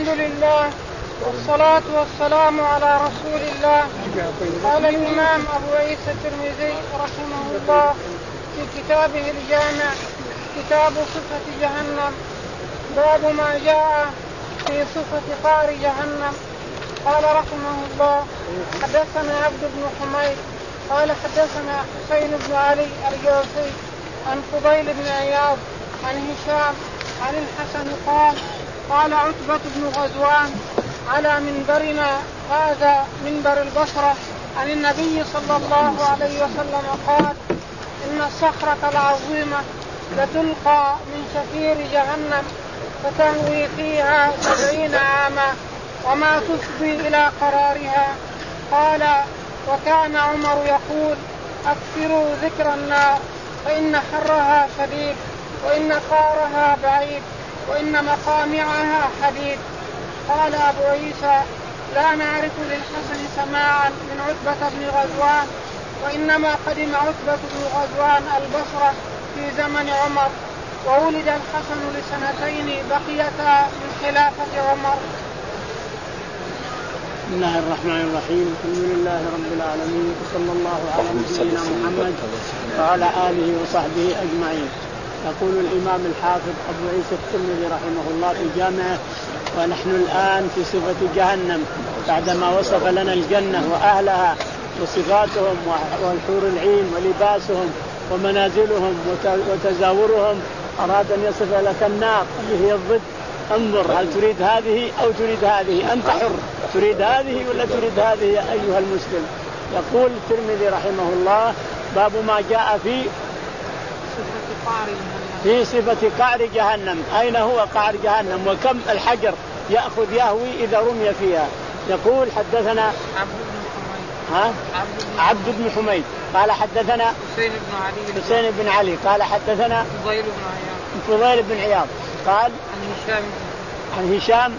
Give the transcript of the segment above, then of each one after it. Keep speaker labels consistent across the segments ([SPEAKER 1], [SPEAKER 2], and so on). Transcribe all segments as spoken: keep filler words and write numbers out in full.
[SPEAKER 1] لله والصلاة والسلام على رسول الله. قال الإمام أبو عيسى الترمذي رحمه الله في كتابه الجامع كتاب صفة جهنم باب ما جاء في صفة قعر جهنم. قال رحمه الله حدثنا عبد بن حميد قال حدثنا حسين بن علي الجوفي عن فضيل بن عياض عن هشام عن الحسن قال قال عتبة بن غزوان على منبرنا هذا منبر البصرة عن النبي صلى الله عليه وسلم قال إن الصخرة العظيمة لتلقى من شفير جهنم فتهوي فيها سبعين عاما وما تفضي إلى قرارها. قال وكان عمر يقول أكثروا ذكر النار فإن حرها شديد وإن قارها بعيد وإن مقامعها حديد. قال أبو عيسى لا نعرف للحسن سماعا من عتبة بن غزوان وإنما قدم عتبة بن غزوان البصرة في زمن عمر وولد الحسن لسنتين بقيتا من خلافة عمر.
[SPEAKER 2] بسم الله الرحمن الرحيم الحمد لله رب العالمين وصلى الله على نبينا محمد وعلى آله وصحبه أجمعين. يقول الإمام الحافظ أبو عيسى الترمذي رحمه الله في جامعه ونحن الآن في صفة جهنم بعدما وصف لنا الجنة وأهلها وصفاتهم والحور العين ولباسهم ومنازلهم وتزاورهم أراد أن يصف لك النار اللي هي الضد. انظر هل تريد هذه أو تريد هذه، أنت حر، تريد هذه ولا تريد هذه يا أيها المسلم. يقول الترمذي رحمه الله باب ما جاء في في صفة قعر جهنم. أين هو قعر جهنم وكم الحجر يأخذ يهوي إذا رمي فيها. يقول حدثنا
[SPEAKER 1] عبد بن حميد
[SPEAKER 2] ها عبد بن حميد قال حدثنا
[SPEAKER 1] حسين بن علي
[SPEAKER 2] حسين بن علي قال حدثنا
[SPEAKER 1] فضيل بن عياض
[SPEAKER 2] فضيل بن عياض قال
[SPEAKER 1] عن هشام
[SPEAKER 2] عن هشام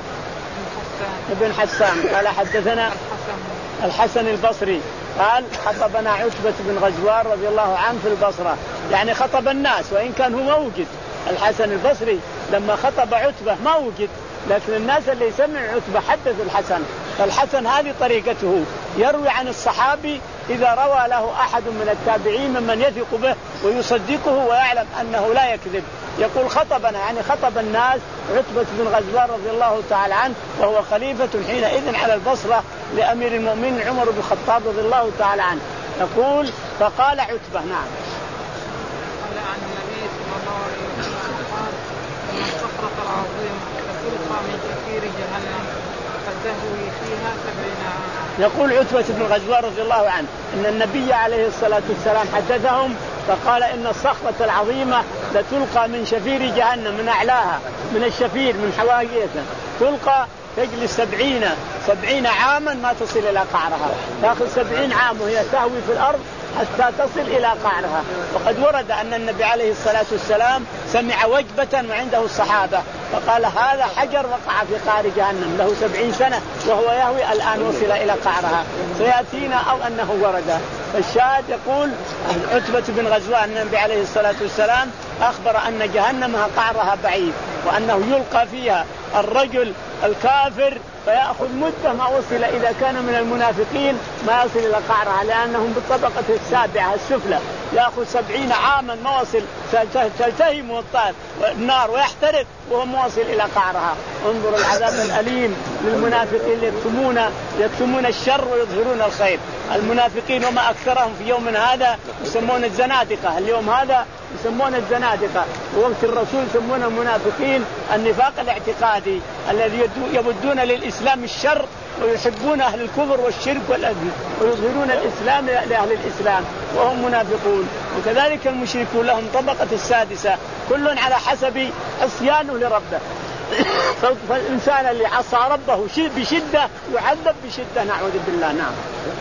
[SPEAKER 2] بن حسان قال حدثنا الحسن البصري قال خطبنا عتبة بن غزوان رضي الله عنه في البصرة، يعني خطب الناس وإن كان هو ما وجد. الحسن البصري لما خطب عتبة ما وجد، لكن الناس اللي سمع عتبة حدث الحسن. فالحسن هذه طريقته، يروي عن الصحابي إذا روى له أحد من التابعين ممن يثق به ويصدقه ويعلم أنه لا يكذب. يقول خطبنا يعني خطب الناس عتبة بن غزوان رضي الله تعالى عنه وهو خليفة حينئذ على البصرة لأمير المؤمنين عمر بن الخطاب رضي الله تعالى عنه. يقول فقال عتبة نعم
[SPEAKER 1] قال عن النبي صلى الله عليه وسلم قال إن الصخرة العظيمة تلقى من شفير جهنم فتهوي فيها سبعين عاما.
[SPEAKER 2] يقول عتبة بن غزوان رضي الله عنه إن النبي عليه الصلاة والسلام حدثهم فقال إن الصخرة العظيمة لتلقى من شفير جهنم من أعلاها من الشفير من حواجزها تلقى تجلس سبعين سبعين عاما ما تصل إلى قعرها، تأخذ سبعين عام وهي تهوي في الأرض حتى تصل إلى قعرها. وقد ورد أن النبي عليه الصلاة والسلام سمع وجبة وعنده الصحابة فقال هذا حجر وقع في قعر جهنم له سبعين سنة وهو يهوي الآن وصل إلى قعرها. سيأتينا أو أنه ورد. فالشاهد يقول عتبة بن غزوان النبي عليه الصلاة والسلام أخبر أن جهنم قعرها بعيد وأنه يلقى فيها الرجل الكافر فيأخذ مدة ما وصل إذا كان من المنافقين ما يصل إلى قعرها لأنهم بالطبقة السابعة السفلى يأخذ سبعين عاما ما وصل تلتهم النار ويحترق وهو واصل إلى قعرها. انظر العذاب الأليم للمنافقين يكتمون يكتمون الشر ويظهرون الخير. المنافقين وما أكثرهم في يوم هذا يسمون الزنادقة، اليوم هذا يسمون الزنادقة ووقت الرسول يسمون المنافقين النفاق الاعتقادي الذي يبدون للإسلام الشر ويحبون أهل الكفر والشرك والأذى ويظهرون الإسلام لأهل الإسلام وهم منافقون. وكذلك المشركون لهم طبقة السادسة كل على حسب عصيانه لربه. فالإنسان اللي عصى ربه بشدة يعذب بشدة نعوذ بالله. نعم.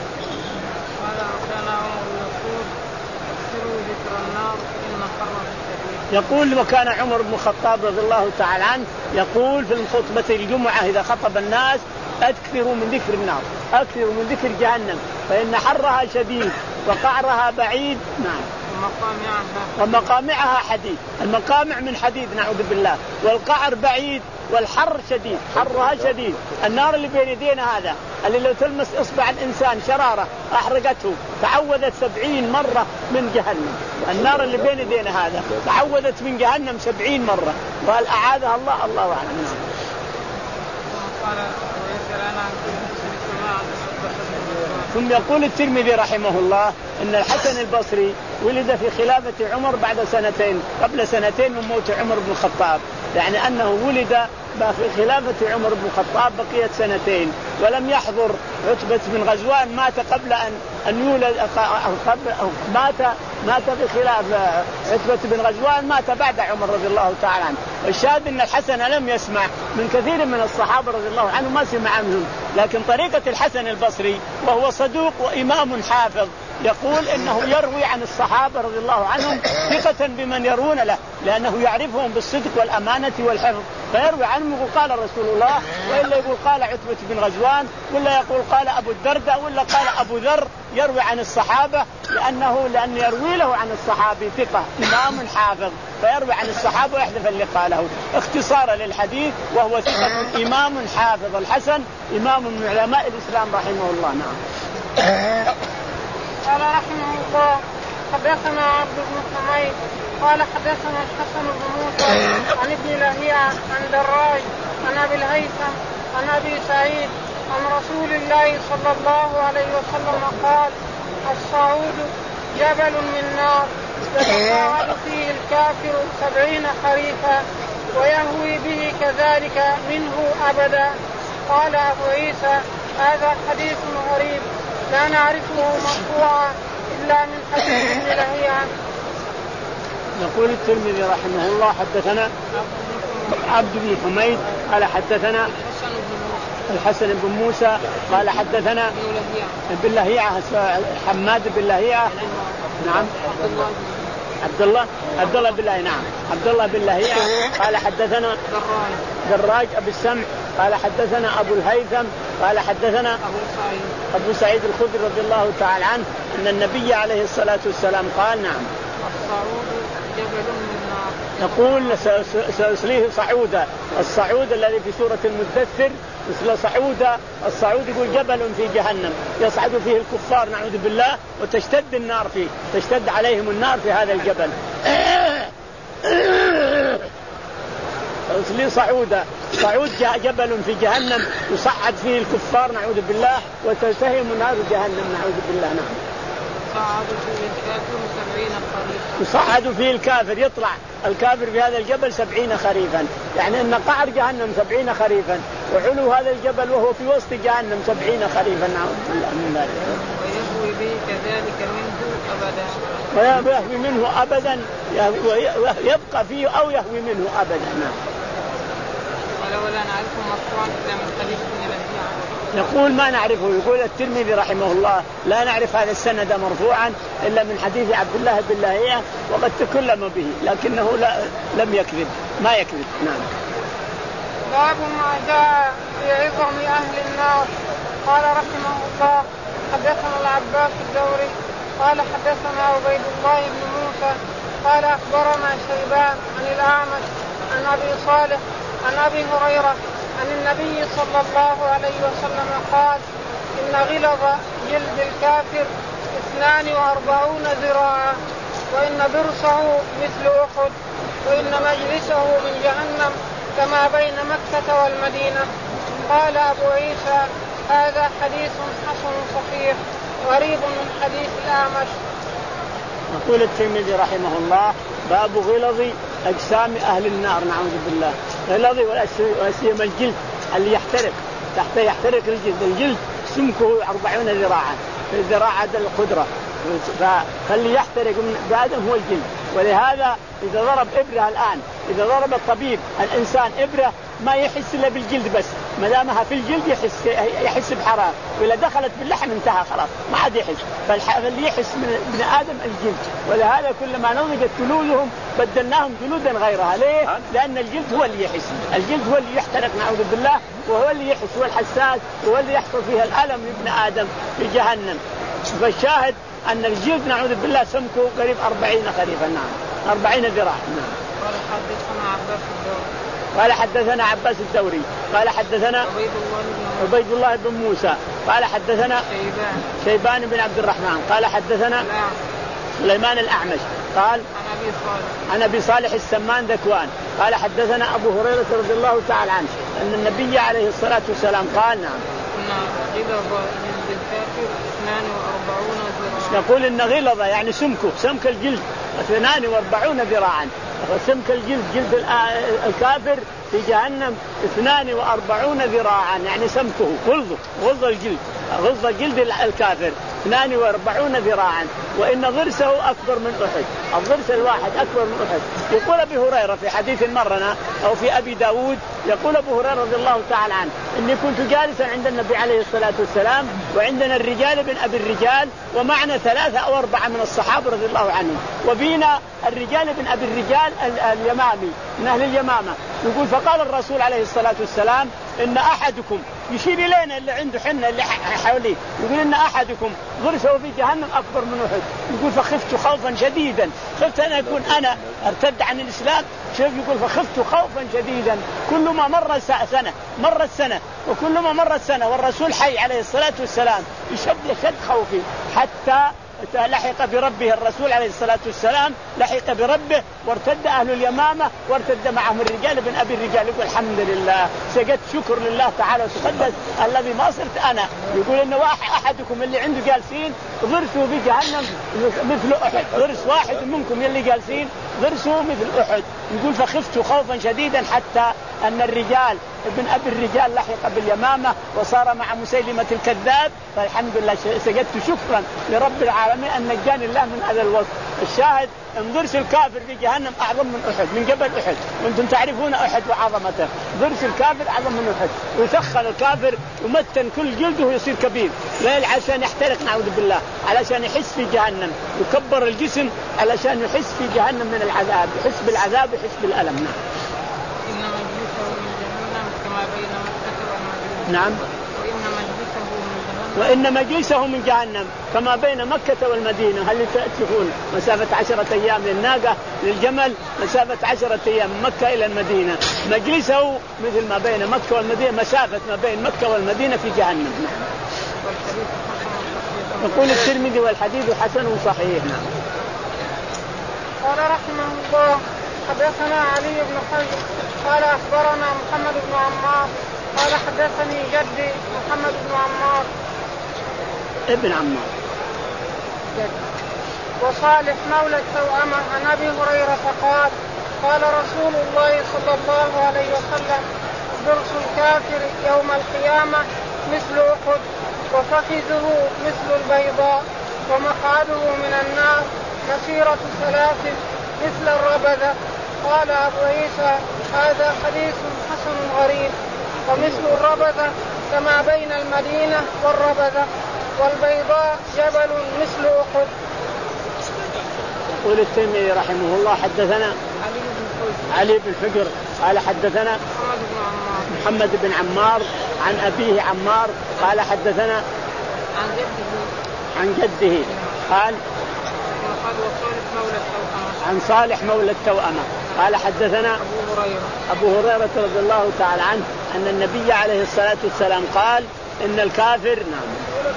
[SPEAKER 2] يقول وكان عمر بن الخطاب رضي الله تعالى عنه يقول في الخطبة الجمعة إذا خطب الناس أكثروا من ذكر النار أكثروا من ذكر جهنم فإن حرها شديد وقعرها بعيد. نعم. ومقامعها حديد. المقامع من حديد نعوذ بالله والقعر بعيد والحر شديد، حرها شديد. النار اللي بين يدينا هذا اللي لو تلمس إصبع الإنسان شرارة أحرقته، تعوذت سبعين مرة من جهنم. النار اللي بين يدينا هذا تعوذت من جهنم سبعين مرة، وهل أعاذها الله؟ الله أعلم. ثم يقول الترمذي رحمه الله إن الحسن البصري ولد في خلافة عمر بعد سنتين، قبل سنتين من موت عمر بن الخطاب، يعني أنه ولد في خلافة عمر بن الخطاب بقيت سنتين، ولم يحضر عتبة بن غزوان، مات قبل أن أن يولد، مات مات في خلاف عتبة بن غزوان، مات بعد عمر رضي الله تعالى عنه. والشاهد أن الحسن لم يسمع من كثير من الصحابة رضي الله عنهم، ما سمع منهم، لكن طريقة الحسن البصري وهو صدوق وإمام حافظ يقول إنه يروي عن الصحابة رضي الله عنهم ثقة بمن يروون له، لأنه يعرفهم بالصدق والأمانة والحفظ، فيروي عنهم يقول قال رسول الله، وإلا يقول قال عتبة بن غزوان، ولا يقول قال أبو الدرداء، ولا قال أبو ذر. يروي عن الصحابة لأنه لأن يروي له عن الصحابي ثقة إمام حافظ، فيروي عن الصحابة ويحذف اللي قاله اختصارا للحديث، وهو ثقة إمام حافظ. الحسن إمام من علماء الإسلام رحمه الله. نعم.
[SPEAKER 1] قال رحمه الله حدثنا عبد بن حميد قال حدثنا الحسن بن موسى عن ابن لهيعة عن دراج عن أبي الهيثم عن أبي سعيد عن رسول الله صلى الله عليه وسلم قال: الصعود جبل من نار يتصاعد فيه الكافر سبعين خريفا ويهوي به كذلك منه أبدا. قال أبو عيسى: هذا حديث غريب لا نعرفه مرفوعا إلا من حديث ابن لهيعة.
[SPEAKER 2] يقول الترمذي رحمه الله حدثنا عبد بن حميد قال حدثنا الحسن بن موسى قال حدثنا ابن لهيعة حماد بن لهيعة. نعم. عبد الله عبد الله بن لهيعة. نعم عبد الله بن لهيعة قال حدثنا دراج أبو السمع قال حدثنا أبو الهيثم قال حدثنا أبو سعيد الخدري رضي الله تعالى عنه أن النبي عليه الصلاة والسلام قال: نعم،
[SPEAKER 1] الصعود جبل من نار.
[SPEAKER 2] يقول سأصليه صعودا. الصعود الذي في سورة المدثر مثل صعودا. الصعود يقول جبل في جهنم يصعد فيه الكفار نعوذ بالله، وتشتد النار فيه، تشتد عليهم النار في هذا الجبل. أصلي صعودا. صعود جبل في جهنم يصعد فيه الكفار نعوذ بالله، وتلتهم نار جهنم نعوذ بالله. نعم. يصعد فيه الكافر، يطلع الكافر في هذا الجبل سبعين خريفا، يعني أن قعر جهنم سبعين خريفا، وعلو هذا الجبل وهو في وسط جهنم سبعين خريفا. نعوذ بالله من ذلك.
[SPEAKER 1] ويهوي به كذلك منه أبدا.
[SPEAKER 2] ويهوي منه أبدا، يبقى فيه أو يهوي منه أبدا. نعم.
[SPEAKER 1] ولا نعرف مرفوعا إلا من حديث ابن لهيعة.
[SPEAKER 2] يقول ما نعرفه. يقول الترمذي رحمه الله: لا نعرف هذا السند مرفوعا إلا من حديث عبد الله بن لهيعة، وقد تكلم به لكنه لا لم يكذب، ما يكذب. نعم.
[SPEAKER 1] باب ما جاء في عظم أهل النار. قال رحمه الله: حدثنا العباس الدوري قال حدثنا عبيد الله بن موسى قال أخبرنا شيبان عن الأعمش عن أبي صالح عن أبي هريرة عن النبي صلى الله عليه وسلم قال: إن غلظ جلد الكافر اثنان وأربعون ذراعا، وإن ضرسه مثل أحد، وإن مجلسه من جهنم كما بين مكة والمدينة. قال أبو عيسى: هذا حديث حسن صحيح غريب من حديث الأعمش.
[SPEAKER 2] يقول الترمذي رحمه الله: باب غلظ أجسام أهل النار نعوذ بالله. غلظ وسيم الجلد اللي يحترق، تحت يحترق الجلد، الجلد سمكه أربعون ذراعا، الذراع هذا القدرة، فاللي يحترق من بآدم هو الجلد. ولهذا إذا ضرب إبرة الآن، إذا ضرب الطبيب الإنسان إبرة ما يحس إلا بالجلد بس، ما دامها في الجلد يحس يحس بحرارة، وإذا دخلت باللحم انتهى خلاص ما عاد يحس. فاللي يحس من ابن آدم الجلد، ولهذا كلما نضجت جلودهم بدلناهم جلودا غيرها. ليه؟ لأن الجلد هو اللي يحس، الجلد هو اللي يحترق نعوذ بالله، وهو اللي يحس، هو الحساس، وهو اللي يحصل فيها الألم لابن آدم في جهنم. فالشاهد أن الجلد نعوذ بالله سمكه قريب أربعين خريفا. نعم، أربعين ذراع. نعم.
[SPEAKER 1] قال حدثنا عباس الدوري
[SPEAKER 2] قال حدثنا عباس الدوري قال حدثنا عبيد الله بن موسى قال حدثنا
[SPEAKER 1] شيبان,
[SPEAKER 2] شيبان بن عبد الرحمن قال حدثنا سليمان الأعمش قال عن أبي صالح السمان ذكوان قال حدثنا أبو هريرة رضي الله تعالى عنه أن النبي عليه الصلاة والسلام قال نعم يقول إن غلظة يعني سمكه سمك الجلد اثنان واربعون ذراعا وسمك الجلد جلد الكافر في جهنم اثنان واربعون ذراعا يعني سمكه غلظه غلظ الجلد غلظ جلد الكافر اثنان واربعون ذراعا وإن ضرسه أكبر من أحد الضرس الواحد أكبر من أحد. يقول أبي هريرة في حديث مرنا أو في أبي داود يقول أبو هريرة رضي الله تعالى عنه إني كنت جالسا عند النبي عليه الصلاة والسلام وعندنا الرجال بن أبي الرجال ومعنا ثلاثة أو أربعة من الصحابة رضي الله عنهم وبينا الرجال بن أبي الرجال اليمامي من أهل اليمامة. يقول فقال الرسول عليه الصلاة والسلام إن أحدكم يشير إلينا اللي عنده حنة اللي حواليه يقول إن أحدكم ضرسه في جهنم أكبر من أحد. يقول فخفت خوفا شديدا خفت أن أكون أنا ارتد عن الإسلام. شوف يقول فخفت خوفا شديدا كل ما مر سنة مر السنة وكل ما مر السنة والرسول حي عليه الصلاة والسلام يشد يشد خوفي حتى لحق بربه الرسول عليه الصلاة والسلام لحق بربه وارتد أهل اليمامة وارتد معهم الرجال بن أبي الرجال. يقول الحمد لله سجدت شكر لله تعالى وتقدس الذي ما صرت أنا. يقول إن أحدكم اللي عنده جالسين ضرسه في جهنم مثل أحد ضرس واحد منكم يلي جالسين ضرسه مثل أحد. يقول فخفت خوفا شديدا حتى أن الرجال ابن أبي الرجال لحق باليمامة وصار مع مسيلمة الكذاب. فالحمد لله سجدت شكرا لرب العالمين أن نجاني الله من هذا الوصف. الشاهد ان ضرس الكافر في جهنم أعظم من أحد من جبل أحد وانتم تعرفون أحد وعظمته. ضرس الكافر أعظم من أحد ويسخن الكافر ومتن كل جلده ويصير كبير ليل عشان يحترق نعوذ بالله علشان يحس في جهنم يكبر الجسم علشان يحس في جهنم من العذاب يحس بالعذاب ويحس بالألم. نعم. وإن مجلسه من جهنم كما بين مكة والمدينة. هل تأتون مسافة عشرة أيام للناقة للجمل مسافة عشرة أيام من مكة إلى المدينة مجلسه مثل ما بين مكة والمدينة مسافة ما بين مكة والمدينة في جهنم. يقول الترمذي والحديث حسن صحيح.
[SPEAKER 1] قال رحمه الله حدثنا علي بن حجر قال أخبرنا محمد بن عمار قال حدثني جدي محمد بن عمار
[SPEAKER 2] ابن عمار
[SPEAKER 1] جد. وصالح مولى التوأمة عن أبي هريرة قال قال رسول الله صلى الله عليه وسلم ضرس الكافر يوم القيامة مثل أحد وفخذه مثل البيضاء ومقعده من النار مسيرة ثلاث مثل الربذة. قال أبو عيسى هذا حديث حسن غريب. ومثل الربذة كما بين المدينة والربذة والبيضاء جبل مثل أحد.
[SPEAKER 2] يقول الترمذي رحمه الله حدثنا علي بن حجر قال حدثنا محمد بن عمار عن أبيه عمار قال حدثنا عن جده قال عن صالح مولى التوأمة قال حدثنا
[SPEAKER 1] أبو هريرة
[SPEAKER 2] أبو هريرة رضي الله تعالى عنه أن النبي عليه الصلاة والسلام قال إن الكافر نعم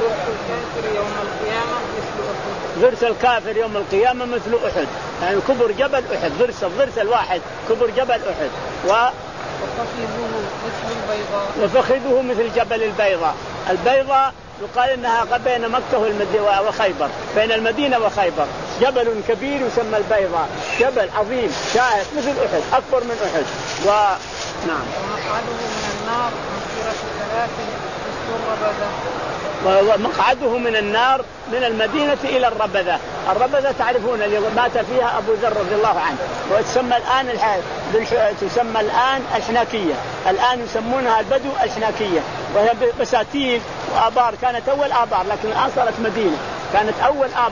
[SPEAKER 2] ضرس الكافر يوم القيامة مثل أحد يعني كبر جبل أحد ضرس الضرس الواحد كبر جبل أحد و وفخذه مثل جبل البيضاء. البيضاء يقال إنها بين مكة والمدينة وخيبر بين المدينة وخيبر جبل كبير يسمى البيضاء جبل عظيم شاهق مثل أحد أكبر من أحد و نعم.
[SPEAKER 1] ومقعده من النار مسيرة ثلاث مثل الربذة.
[SPEAKER 2] ومقعده من النار من المدينة إلى الربذة. الربذة تعرفون اللي مات فيها أبو ذر رضي الله عنه وتسمى الآن الح... تسمى الآن الحناكية الآن يسمونها البدو الحناكية وهي بساتين وآبار كانت أول آبار لكن الآن صارت مدينة. كانت أول آبار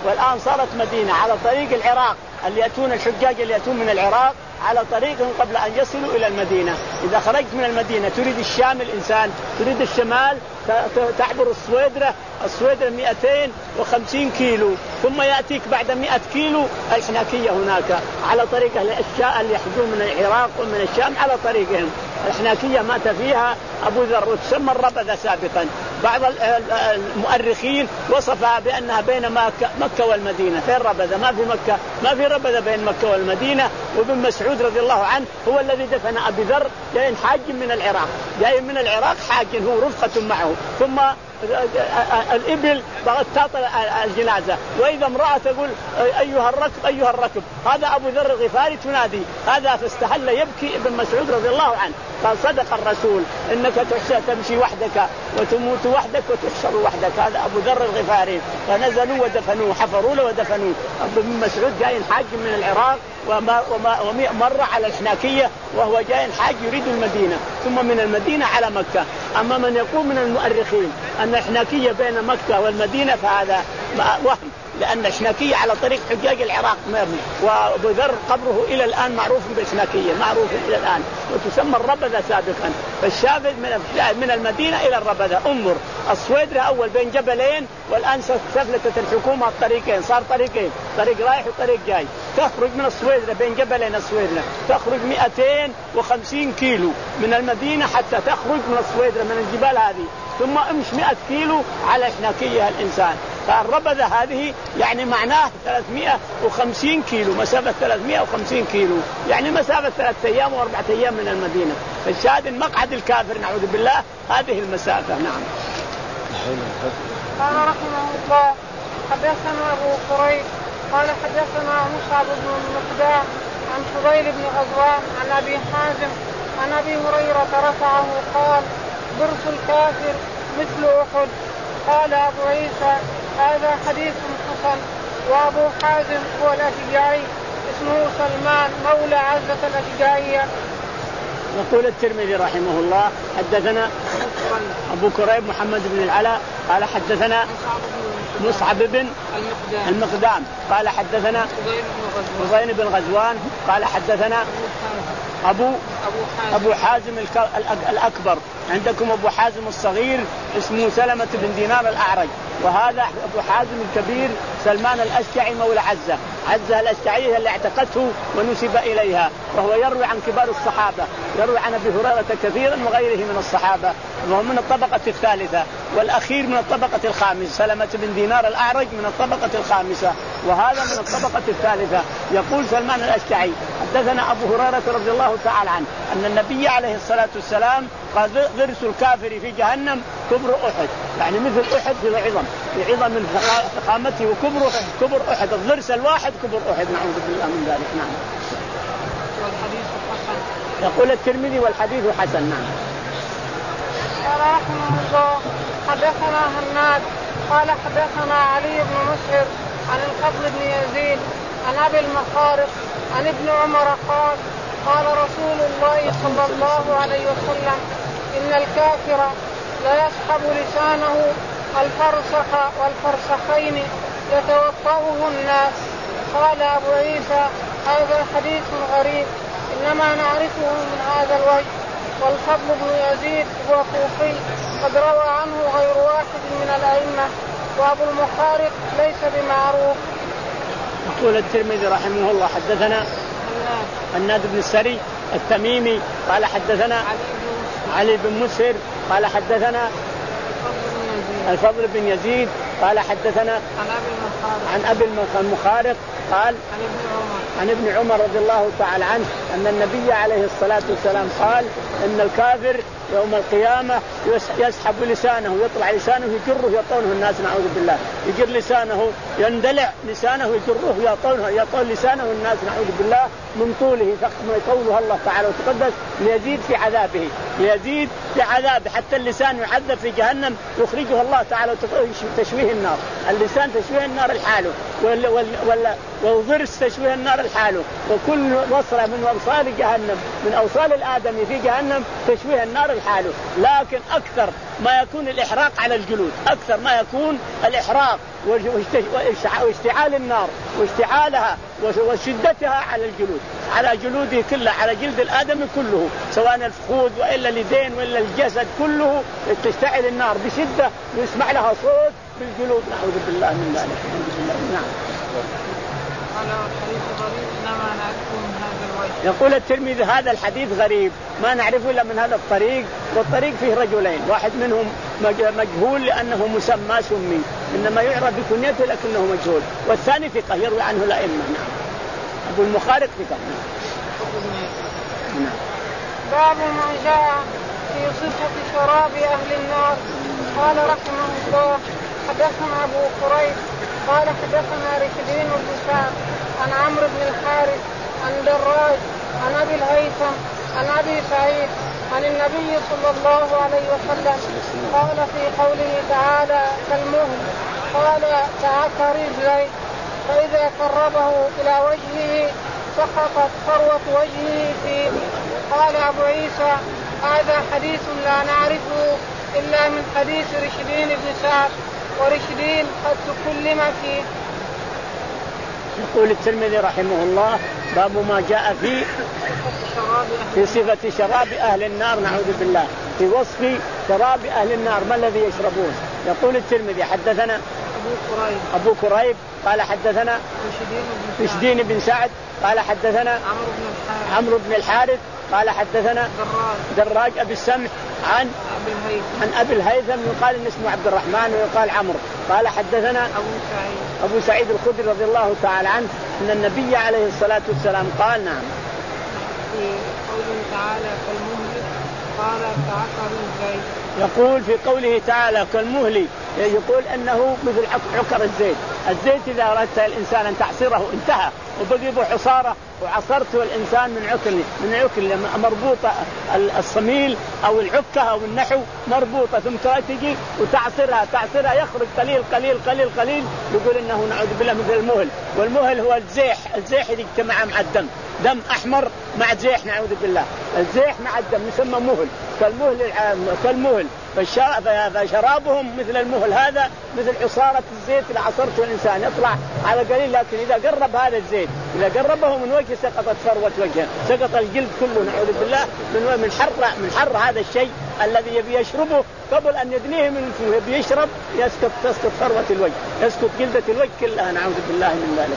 [SPEAKER 2] والآن صارت مدينة على طريق العراق، اللي يأتون الحجاج اللي يأتون من العراق على طريقهم قبل أن يصلوا إلى المدينة. إذا خرجت من المدينة تريد الشام الإنسان، تريد الشمال تعبر السويدرة، السويدرة مئتين وخمسين كيلو، ثم يأتيك بعد مئة كيلو الحناكية هناك على طريق الأشياء اللي يحجون من العراق ومن الشام على طريقهم. الحناكية مات فيها أبو ذر وتسمى الربذة سابقا. بعض المؤرخين وصفها بأنها بين مكة والمدينة. فين ربذة؟ ما في مكة، ما في ربذة بين مكة والمدينة. وابن مسعود رضي الله عنه هو الذي دفن أبي ذر، جاي حاج من العراق، جاي من العراق حاج هو رفقة معه، ثم الإبل بغت تطل الجنازة، وإذا امرأة تقول أيها الركب أيها الركب، هذا أبو ذر الغفاري تنادي هذا، فاستحل يبكي ابن مسعود رضي الله عنه. قال صدق الرسول إنك تمشي وحدك وتموت وحدك وتحشر وحدك، هذا أبو ذر الغفاري. فنزلوا ودفنوه، حفروا له ودفنوه. ابن مسعود جاي حاج من العراق ومر على الحناكية وهو جاي حاج يريد المدينة، ثم من المدينة على مكة. أما من يقول من المؤرخين أن الحناكية بين مكة والمدينة فهذا وهم، لأن الحناكية على طريق حجاج العراق مبني، وأبو ذر قبره إلى الآن معروف بالحناكية، معروف إلى الآن، وتسمى الربذة سابقا. فالشافذ من المدينة إلى الربذة. انظر السويدرة أول بين جبلين، والآن سفلتت الحكومة الطريقين، صار طريقين، طريق رايح وطريق جاي. تخرج من السويدرة بين جبلين السويدرة تخرج مئتين وخمسين كيلو من المدينة حتى تخرج من السويدرة من الجبال هذه، ثم امش مئة كيلو على حناكية الإنسان. فالربذة هذه يعني معناه ثلاثمائة وخمسين كيلو، مسافة ثلاثمائة وخمسين كيلو، يعني مسافة ثلاثة أيام وأربعة أيام من المدينة. فالشاهد مقعد الكافر نعوذ بالله هذه المسافة. نعم.
[SPEAKER 1] قال رحمه الله حدثنا أبو قريب قال حدثنا مصعب بن المقدام عن فضيل بن غزوان عن أبي حازم عن أبي هريرة رفعه قال ضرس الكافر مثل أحد. قال أبو عيسى هذا حديث حسن. وأبو حازم هو الأشجعي اسمه سلمان مولى عزة الأشجعية.
[SPEAKER 2] يقول الترمذي رحمه الله حدثنا أبو كريب محمد بن العلاء قال حدثنا مصعب بن المقدام قال حدثنا فضيل بن غزوان قال حدثنا أبو أبو حازم الأكبر. عندكم أبو حازم الصغير اسمه سلمة بن دينار الأعرج، وهذا أبو حازم الكبير سلمان الأشجعي مولى عزة. عزة الأشجعية اللي اعتقته ونسب إليها، وهو يروي عن كبار الصحابة، يروي عن أبي هريرة كثيرا وغيره من الصحابة، وهو من الطبقة الثالثة، والأخير من الطبقة الخامسة. سلمة بن دينار الأعرج من الطبقة الخامسة، وهذا من الطبقة الثالثة. يقول سلمان الأشجعي حدثنا أبو هريرة رضي الله تعالى عنه أن النبي عليه الصلاة والسلام قال ضرس الكافر في جهنم كبر أحد، يعني مثل أحد في العظم، في عظم من فخامته وكبره كبر أحد. الضرس الواحد كبر أحد، نعوذ بالله من ذلك. نعم.
[SPEAKER 1] والحديث حسن.
[SPEAKER 2] يقول الترمذي والحديث حسن. نعم.
[SPEAKER 1] قال رحمه الله حدثنا هناد قال حدثنا علي بن مسهر عن الفضل بن يزيد عن أبي المخارق عن ابن عمر قال قال رسول الله صلى الله عليه وسلم إن الكافر لا يسحب لسانه الفرسخ والفرسخين يتوقعه الناس. قال أبو عيسى هذا حديث غريب إنما نعرفه من هذا الوجه. والفضل بن يزيد هو كوفي قد روى عنه غير واحد من الأئمة، وأبو المخارق ليس بمعروف.
[SPEAKER 2] يقول الترمذي رحمه الله حدثنا هناد بن السري التميمي قال حدثنا علي بن مسهر قال حدثنا الفضل بن يزيد قال حدثنا عن أبي المخارق قال عن ابن عمر رضي الله تعالى عنه أن النبي عليه الصلاة والسلام قال إن الكافر يوم القيامة يسحب لسانه، يطلع لسانه يجره يطونه الناس نعوذ بالله، يجر لسانه يندلع لسانه يجره يطونه يطول لسانه الناس نعوذ بالله من طوله، يطولها الله تعالى وتقدس ليزيد في عذابه، ليزيد في عذابه حتى اللسان يعذب في جهنم يخرجه الله تعالى تشويه النار. اللسان تشويه النار الحاله، والضرس تشويه النار الحاله، وكل وصلة من أوصال جهنم من أوصال الآدمي في جهنم تشويه النار الحاله. لكن أكثر ما يكون الإحراق على الجلود، أكثر ما يكون الإحراق واشتعال النار واشتعالها وشدتها على الجلود، على جلوده كلها، على جلد الآدمي كله، سواء الفخذ وإلا اليدين وإلا الجسد كله تشتعل النار بشدة ويسمع لها صوت بالجلود. نعوذ بالله من ذلك. نعم. يقول الترمذي هذا الحديث غريب ما نعرفه إلا من هذا الطريق، والطريق فيه رجلين، واحد منهم مجهول لأنه مسمى سمي، إنما يعرف بكنيته لكنه مجهول، والثاني ثقة يروي عنه الأئمة. نعم. أبو المخارق ثقة.
[SPEAKER 1] نعم. باب ما جاء في صفة شراب أهل النار. قال رحمه الله حدثنا أبو قريب قال حدثنا رشدين بن سعد عن عمرو بن الحارث عن دراج عن أبي الهيثم عن أبي سعيد عن النبي صلى الله عليه وسلم قال في قوله تعالى كالمهل قال تعك رجلي فإذا قربه إلى وجهه سقطت فروة وجهه فيه. قال أبو عيسى هذا حديث لا نعرفه إلا من حديث رشدين بن سعد ورشدين قد تكلم فيه.
[SPEAKER 2] يقول الترمذي رحمه الله باب ما جاء في في صفة شراب أهل النار. نعوذ بالله. في وصف شراب أهل النار ما الذي يشربون. يقول الترمذي حدثنا
[SPEAKER 1] أبو كريب
[SPEAKER 2] أبو كريب قال حدثنا رشدين بن سعد قال حدثنا عمرو بن الحارث قال حدثنا
[SPEAKER 1] دراج,
[SPEAKER 2] دراج أبي السمح عن
[SPEAKER 1] أبي الهيثم
[SPEAKER 2] عن أبي الهيثم يقال إن اسمه عبد الرحمن ويقال عمرو قال حدثنا
[SPEAKER 1] أبو سعيد
[SPEAKER 2] أبو سعيد الخدري رضي الله تعالى عنه أن النبي عليه الصلاة والسلام قال نعم
[SPEAKER 1] في قوله تعالى كالمهل قال تعك رجلي.
[SPEAKER 2] يقول في قوله تعالى كالمهل يقول أنه مثل عكر الزيت. الزيت إذا أردت الإنسان أن تعصره انتهى وبقي به عصارة وعصرته الإنسان من عكر من عكر مربوطة الصميل أو العكة أو النحو مربوطة ثم تجي وتعصرها تعصرها يخرج قليل قليل قليل قليل يقول إنه نعوذ بالله مثل المهل. والمهل هو الزيح. الزيح يجتمع مع الدم دم أحمر مع زيح نعوذ بالله. الزيح مع الدم يسمى مهل كالمهل كالمهل فشرابهم مثل المهل هذا مثل عصارة الزيت اللي عصرته الإنسان يطلع على قليل لكن إذا قرب هذا الزيت إذا قربه من وجهه سقطت فروة وجهه سقط الجلد كله نعوذ بالله من من حر من حر هذا الشيء الذي يبي يشربه قبل أن يدنيه من فيه يبي يشرب يسقط تسقط فروة الوجه يسقط جلدة الوجه كلها نعوذ بالله من ذلك.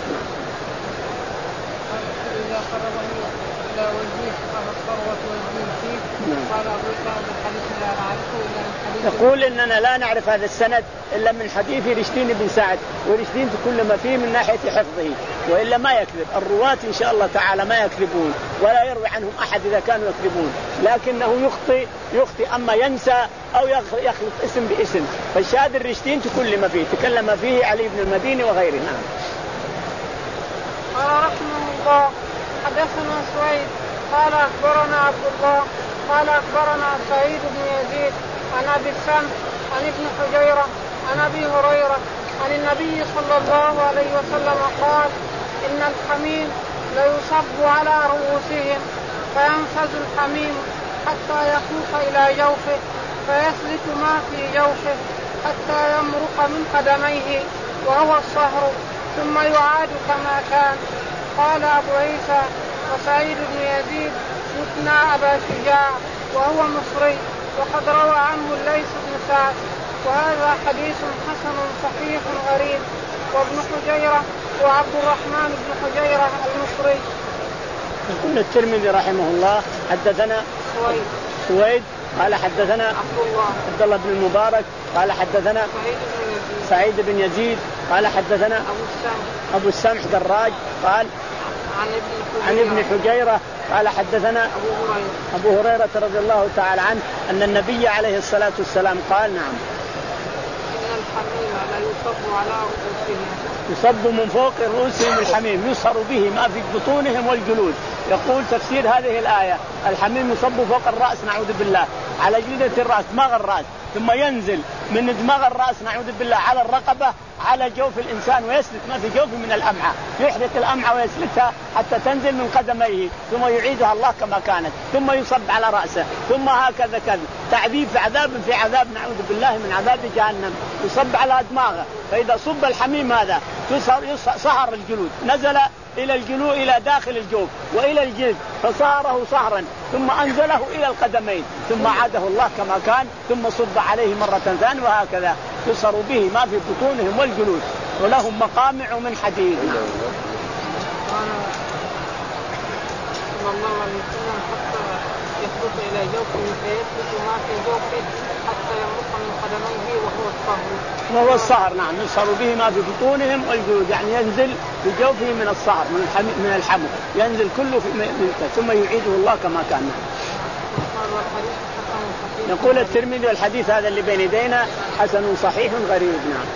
[SPEAKER 1] إذا قربه إلى وجهه سقطت فروة وجهه فيه. قال أبو سعيد الحديث لا نعرفه إلا من حديث.
[SPEAKER 2] يقول إننا لا نعرف هذا السند إلا من حديث رشدين بن سعد ورشدين كل ما فيه من ناحية حفظه وإلا ما يكذب. الرواة إن شاء الله تعالى ما يكذبون ولا يروي عنهم أحد إذا كانوا يكذبون لكنه يخطئ يخطئ أما ينسى أو يخلط اسم باسم. فالشاهد الرشدين كل ما فيه تكلم فيه علي بن المديني وغيره. نعم.
[SPEAKER 1] قال رحمه الله حدثنا سويد قال أخبرنا عبد الله قال أخبرنا سعيد بن يزيد عن أبي السمح عن ابن حجيرة عن أبي هريرة عن النبي صلى الله عليه وسلم قال إن الحميم ليصب على رؤوسهم فينفذ الحميم حتى يفوق إلى جوفه فيسلك ما في جوفه حتى يمرق من قدميه وهو الصهر ثم يعاد كما كان. قال أبو عيسى وسعيد بن يزيد يثنى أبا شجاع وهو مصري وقد روى عنه الليث بن سعد وهذا حديث حسن صحيح غريب. وابن حجيرة وعبد الرحمن بن حجيرة المصري.
[SPEAKER 2] يقول الترمذي رحمه الله حدثنا
[SPEAKER 1] سويد
[SPEAKER 2] سويد قال حدثنا
[SPEAKER 1] عبد الله
[SPEAKER 2] عبد الله بن المبارك قال حدثنا سعيد بن يزيد قال حدثنا
[SPEAKER 1] أبو السمح
[SPEAKER 2] أبو السمح دراج قال
[SPEAKER 1] عن ابن
[SPEAKER 2] عن ابن حجيرة قال حدثنا
[SPEAKER 1] أبو هريرة
[SPEAKER 2] أبو هريرة رضي الله تعالى عنه أن النبي عليه الصلاة والسلام قال نعم
[SPEAKER 1] إن الحميم لا يصب على رؤوسهم
[SPEAKER 2] يصب من فوق رؤوسهم الحميم يصهر به ما في بطونهم والجلود. يقول تفسير هذه الآية الحميم يصب فوق الرأس نعوذ بالله على جلدة الرأس ماغ الرأس ثم ينزل من دماغ الرأس نعوذ بالله على الرقبة على جوف الإنسان ويسلك ما في جوف من الأمعاء، يحرق الأمعاء ويسلكها حتى تنزل من قدميه ثم يعيدها الله كما كانت ثم يصب على رأسه ثم هكذا كذا، تعذيب في عذاب في عذاب نعوذ بالله من عذاب جهنم، يصب على دماغه. فإذا صب الحميم هذا صهر الجلود، نزل إلى الجلود إلى داخل الجوف وإلى الجلد فصهره صهرا ثم أنزله إلى القدمين ثم عاده الله كما كان ثم صب عليه مرة ثانية وهكذا يصهر به ما في بطونهم والجلود ولهم مقامع من حديد.
[SPEAKER 1] يخرج إلى جوفه فيسلك ما في جوفه حتى يمرق من قدميه وهو الصهر.
[SPEAKER 2] وهو الصهر نعم، يصهر به ما في بطونهم والجلود، يعني ينزل في جوفه من الصهر من الحم من الحمو ينزل كله في منك ثم يعيده الله كما كان. يقول الترمذي الحديث هذا اللي بين يدينا حسن صحيح غريب. نعم.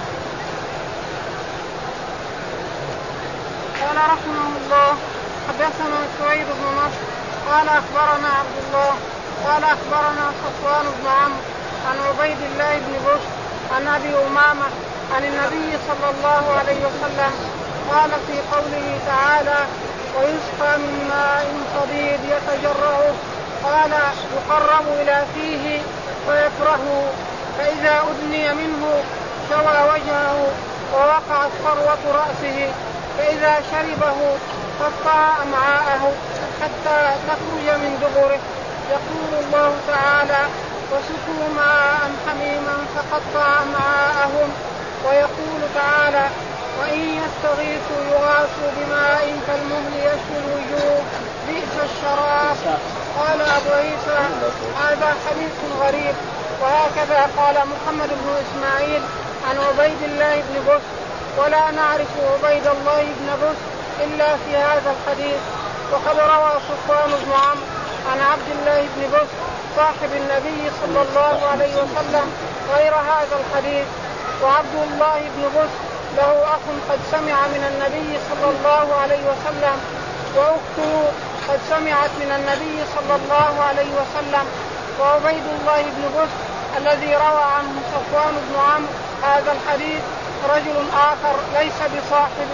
[SPEAKER 1] قال رحمه الله حدثنا سويد بن نصر قال أخبرنا عبد الله قال أخبرنا صفوان بن عمرو عن عبيد الله بن بشر عن أبي أمامة عن النبي صلى الله عليه وسلم قال في قوله تعالى ويسقى من ماء صديد يتجرعه قال يقرب إلى فيه فيكرهه فإذا أدني منه شوى وجهه ووقعت فروة رأسه فإذا شربه قطع أمعاءه حتى تخرج من دبره. يقول الله تعالى وسقوا ماء حميما فقطع أمعاءهم. ويقول تعالى وإن يستغيثوا يغاثوا بماء كالمهل يشوي الوجوه بئس الشراب. قال أبو عيسى هذا حديث غريب. وهكذا قال محمد بن إسماعيل عن عبيد الله بن بشر ولا نعرف عبيد الله بن بشر إلا في هذا الحديث. وقد روى صفوان بن عمرو عن عبد الله بن بشر صاحب النبي صلى الله عليه وسلم غير هذا الحديث. وعبد الله بن بشر له أخ قد سمع من النبي صلى الله عليه وسلم وأخته قد سمعت من النبي صلى الله عليه وسلم. وعبيد الله بن بشر الذي روى عنه صفوان بن عمرو هذا الحديث رجل آخر ليس بصاحب.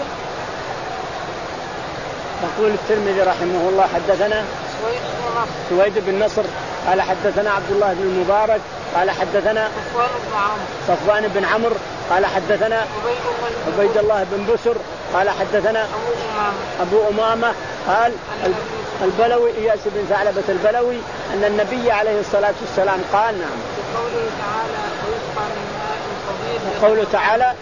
[SPEAKER 2] يقول الترمذي رحمه الله حدثنا سويد بن نصر قال حدثنا عبد الله بن المبارك قال حدثنا صفوان بن عمرو قال حدثنا عبيد الله بن بشر قال حدثنا أبو أمامة قال البلوي إياس بن ثعلبة البلوي أن النبي عليه الصلاة والسلام قال نعم قوله تعالى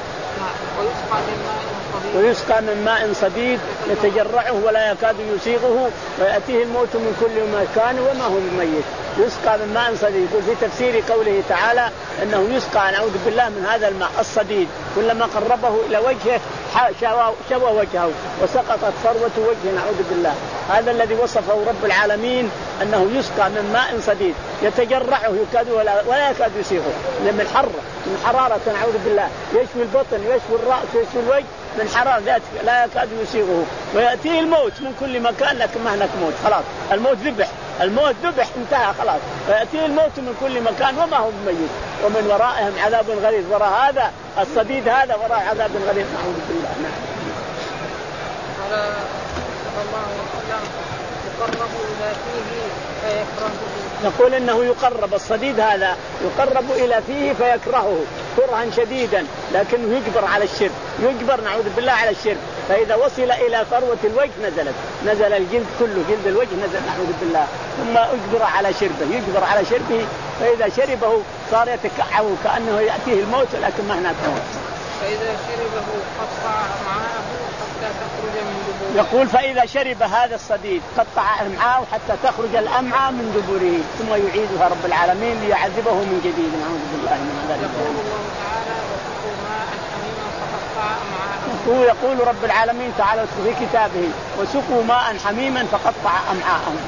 [SPEAKER 2] ويسقى من ماء صديد يتجرعه ولا يكاد يسيغه ويأتيه الموت من كل مكان وما هو بميت. يسقى من ماء صديد. يقول في تفسير قوله تعالى أنه يسقى نعوذ بالله من هذا الماء الصديد كلما قربه إلى وجهه شوى وجهه وسقطت فروة وجهه نعوذ بالله. هذا الذي وصفه رب العالمين أنه يسقى من ماء صديد يتجرعه يكاد ولا, ولا يكاد يسيغه من الحر من حرارة نعوذ بالله يشوي البطن يشوي الرأس يشوي الوجه من حرارة لا يكاد يسيغه ويأتيه الموت من كل مكان لكن ما هناك موت خلاص الموت ذبح الموت ذبح انتهى خلاص ويأتيه الموت من كل مكان وما هو ميت ومن ورائهم عذاب غليظ. وراء هذا الصديد هذا وراء عذاب غليظ نعوذ بالله. نعم.
[SPEAKER 1] قال صلى الله عليه وسلم يقرب إلى فيه فيكرهه.
[SPEAKER 2] نقول إنه يقرب الصديد هذا يقرب إلى فيه فيكرهه كرها شديدا لكنه يجبر على الشرب يجبر نعوذ بالله على الشرب. فإذا وصل إلى فروة الوجه نزلت نزل الجلد كله جلد الوجه نزل نعوذ بالله ثم يجبر على شربه يجبر على شربه فإذا شربه صار يتكعب كأنه يأتيه الموت لكن ما هناك موت.
[SPEAKER 1] فإذا شربه قطع أمعاءه حتى تخرج من دبره.
[SPEAKER 2] يقول فإذا شرب هذا الصديد قطع أمعاءه حتى تخرج الأمعاء من دبره ثم يعيدها رب العالمين ليعذبه من جديد نعوذ بالله من ذلك.
[SPEAKER 1] يقول الله تعالى وسقوا ماء حميما فقطع أمعاءهم.
[SPEAKER 2] يقول رب العالمين تعالى في كتابه وسقوا ماء حميما فقطع أمعاءهم.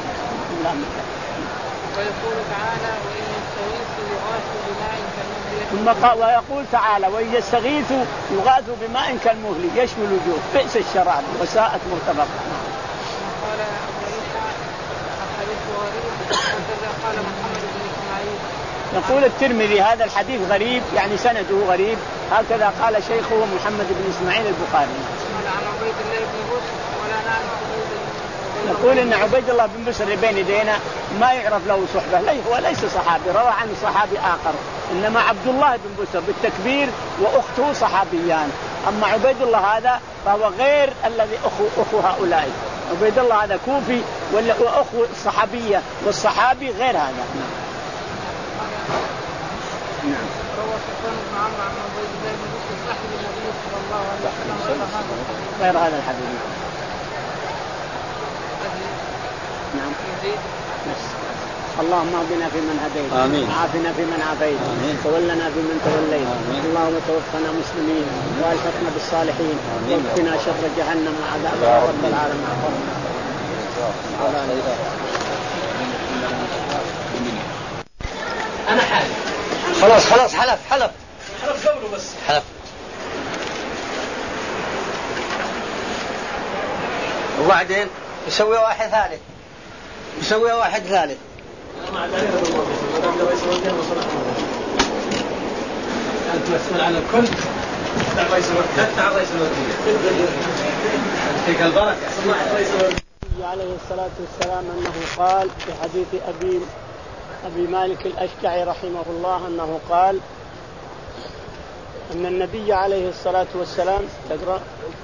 [SPEAKER 1] ويقول تعالى وإن يستغيثوا يغاثوا بماء كالمهل.
[SPEAKER 2] ثم قال ويقول تعالى وإن يستغيثوا يغاثوا بماء كالمهل يشوي الوجوه بئس الشراب وساءت مرتفقة.
[SPEAKER 1] قال أبو عيسى الحديث غريب. وكذا قال محمد بن إسماعيل
[SPEAKER 2] يقول الترمذي هذا الحديث غريب يعني سنده غريب، هكذا قال شيخه محمد بن إسماعيل البخاري. يقول إن عبيد الله بن بسر بين يدينا ما يعرف له صحبة، هو ليس صحابي، روى عن صحابي آخر، إنما عبد الله بن بسر بالتكبير وأخته صحابيان، أما عبيد الله هذا فهو غير الذي أخو, أخو هؤلاء. عبيد الله هذا كوفي وأخو الصحابية، والصحابي غير هذا.
[SPEAKER 1] نعم. روى سفيان بن عمرو عن عبيد الله بن بسر صاحب النبي صلى الله عليه وسلم
[SPEAKER 2] غير هذا الحديث. نعم. اللهم اهدنا فيمن هديت، وعافنا فيمن عافيت، تولنا فيمن توليت، اللهم توفنا مسلمين والحقنا بالصالحين، وقنا شر جهنم وعذابها يا رب العالمين.
[SPEAKER 3] انا حالف
[SPEAKER 4] خلاص خلاص حلف حلف
[SPEAKER 3] حلف قبله بس
[SPEAKER 4] حلف. وبعدين يسوي واحد ثالث يسوي واحد ثالث
[SPEAKER 3] أنت مسؤول عن الكل. تعال رئيس الوردية تعال رئيس الوردية فيك البركة.
[SPEAKER 2] عليه الصلاة والسلام أنه قال في حديث أبي أبي مالك الأشجعي رحمه الله أنه قال أن النبي عليه الصلاة والسلام تقرأ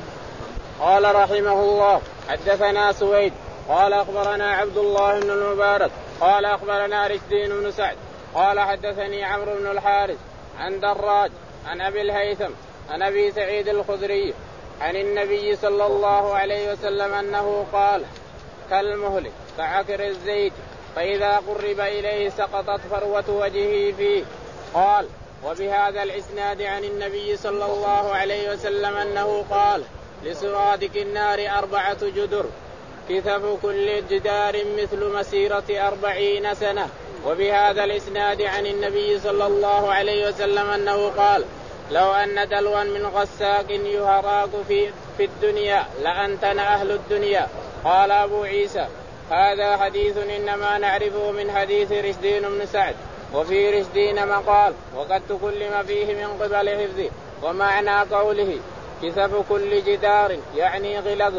[SPEAKER 5] قال رحمه الله حدثنا سويد قال أخبرنا عبد الله بن المبارك قال أخبرنا رشدين بن سعد قال حدثني عمرو بن الحارث عن دراج عن أبي الهيثم عن أبي سعيد الخدري عن النبي صلى الله عليه وسلم أنه قال كالمهل كعكر الزيت فإذا قرب إليه سقطت فروة وجهه فيه. قال وبهذا الإسناد عن النبي صلى الله عليه وسلم أنه قال لسرادق النار أربعة جدر كثف كل جدار مثل مسيرة أربعين سنة. وبهذا الإسناد عن النبي صلى الله عليه وسلم أنه قال لو أن دلوا من غساق يهراق في, في الدنيا لأنتن أهل الدنيا. قال أبو عيسى هذا حديث إنما نعرفه من حديث رشدين بن سعد، وفي رشدين مقال وقد تكلم فيه من قبل حفظه. ومعنى قوله كثف كل جدار يعني غلظه.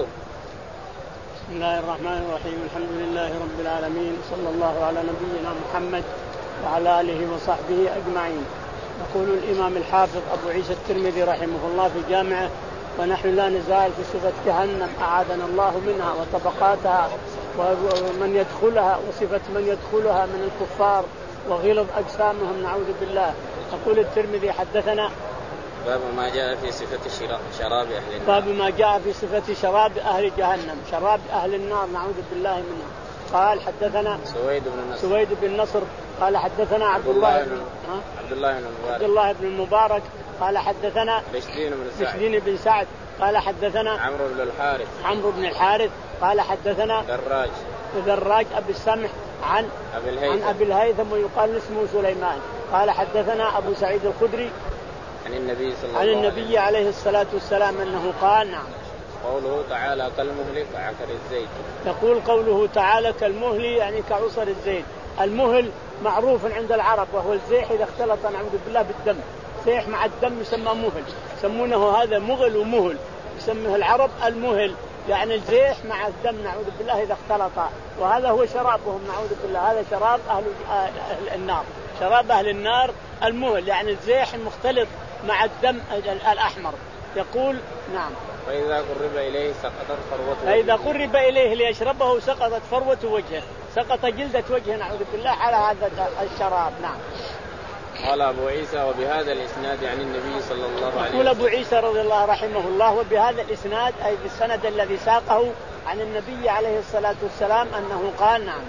[SPEAKER 2] بسم الله الرحمن الرحيم، الحمد لله رب العالمين، صلى الله على نبينا محمد وعلى آله وصحبه أجمعين. يقول الإمام الحافظ أبو عيسى الترمذي رحمه الله في جامعه ونحن لا نزال في صفة جهنم أعاذنا الله منها وطبقاتها ومن يدخلها وصفة من يدخلها من الكفار وغلظ أجسامهم نعوذ بالله. يقول الترمذي حدثنا
[SPEAKER 5] باب ما جاء في صفة شراب أهل النار.
[SPEAKER 2] باب ما جاء في صفة شراب أهل جهنم، شراب أهل النار نعوذ بالله منها. قال حدثنا
[SPEAKER 5] سويد بن نصر
[SPEAKER 2] سويد بن نصر قال حدثنا عبد الله بن
[SPEAKER 5] عبد الله بن المبارك
[SPEAKER 2] عبد الله بن المبارك قال حدثنا
[SPEAKER 5] رشدين بن سعد
[SPEAKER 2] رشدين بن سعد قال حدثنا
[SPEAKER 5] عمرو بن الحارث
[SPEAKER 2] عمرو بن الحارث قال حدثنا
[SPEAKER 5] دراج
[SPEAKER 2] دراج أبي السمح عن
[SPEAKER 5] أبي الهيثم
[SPEAKER 2] عن أبي الهيثم ويقال اسمه سليمان قال حدثنا أبو سعيد الخدري
[SPEAKER 5] عن النبي صلى الله
[SPEAKER 2] عن
[SPEAKER 5] عليه
[SPEAKER 2] النبي
[SPEAKER 5] وسلم
[SPEAKER 2] عليه الصلاة والسلام أنه قال نعم.
[SPEAKER 5] قوله تعالى كالمهل كعكر الزيت.
[SPEAKER 2] يقول قوله تعالى كالمهل يعني كعصر الزيت. المهل معروف عند العرب وهو الزيح إذا اختلط نعوذ بالله بالدم، زيح مع الدم يسمى مهل، يسمونه هذا مغل ومهل، يسميه العرب المهل يعني الزيح مع الدم نعوذ بالله إذا اختلط، وهذا هو شرابهم نعوذ بالله، هذا شراب أهل, أهل النار، شراب أهل النار المهل يعني الزيح المختلط مع الدم الأحمر. يقول نعم
[SPEAKER 5] فإذا قرب إليه سقطت فروة
[SPEAKER 2] فإذا قرب إليه ليشربه سقطت فروة وجهه، سقط جلدة وجهه نعوذ بالله على هذا الشراب. نعم.
[SPEAKER 5] قال أبو عيسى وبهذا الإسناد عن النبي صلى الله عليه وسلم.
[SPEAKER 2] يقول أبو عيسى رضي الله رحمه الله وبهذا الإسناد أي بالسند الذي ساقه عن النبي عليه الصلاة والسلام أنه قال نعم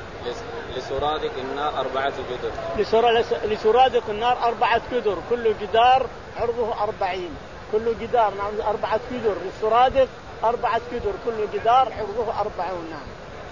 [SPEAKER 5] لسرادق النار أربعة جدر
[SPEAKER 2] لسرادق النار أربعة جدر كل جدار عرضه أربعين، كل جدار نعم أربعة جدر للسرادق أربعة جدر كل جدار عرضه أربعون نعم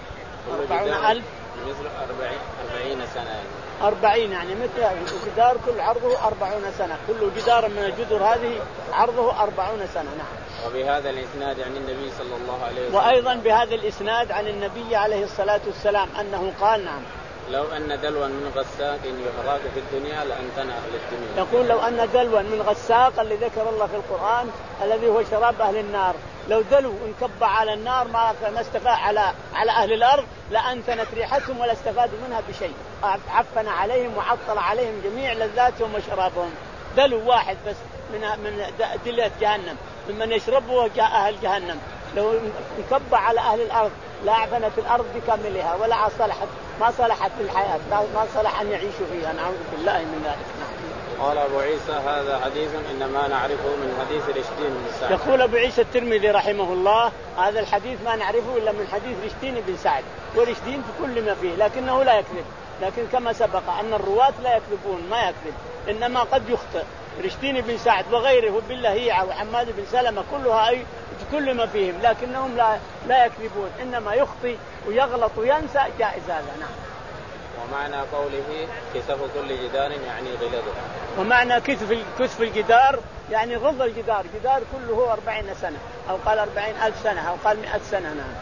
[SPEAKER 5] أربعون ألف مثل أربعين أربعين سنة
[SPEAKER 2] أربعين يعني مثل جدار كل عرضه أربعون سنة، كل جدار من الجدر هذه عرضه أربعون سنة. نعم.
[SPEAKER 5] وبهذا الإسناد عن النبي صلى الله عليه وسلم
[SPEAKER 2] وأيضا بهذا الإسناد عن النبي عليه الصلاة والسلام أنه قال نعم
[SPEAKER 5] لو أن دلوا من غساق يهراق في الدنيا لأمتن أهل الدنيا.
[SPEAKER 2] يقول لو أن دلوا من غساق اللي ذكر الله في القرآن الذي هو شراب أهل النار، لو دلوا انكب على النار ما ما استفاد على على أهل الأرض لأنتنت ريحتهم ولا استفادوا منها بشيء، عفن عليهم وعطل عليهم جميع لذاتهم وشرابهم. دلوا واحد بس من من دلة جهنم ممن يشربه أهل جهنم، لو انكب على أهل الأرض لا عفنت الأرض بكاملها ولا صلحت ما صلحت في الحياة ما صلح أن يعيشوا فيها، نعوذ بالله من ذلك.
[SPEAKER 5] قال أبو عيسى هذا حديث إنما نعرفه من حديث رشدين بن سعد.
[SPEAKER 2] يقول أبو عيسى الترمذي رحمه الله هذا الحديث ما نعرفه إلا من حديث رشدين بن سعد، ورشدين في كل ما فيه لكنه لا يكذب، لكن كما سبق أن الرواة لا يكذبون ما يكذب إنما قد يخطئ. رشدين بن سعد وغيره باللهيعة وحماد بن سلمة كلها أي كل ما فيهم لكنهم لا لا يكذبون إنما يخطئ ويغلط وينسى جائز هذا. نعم.
[SPEAKER 5] ومعنى قوله كسف كل جدار يعني غلظه.
[SPEAKER 2] ومعنى كسف كسف الجدار يعني غض الجدار، جدار كله أربعين سنة أو قال أربعين ألف سنة أو قال مئة سنة. نعم.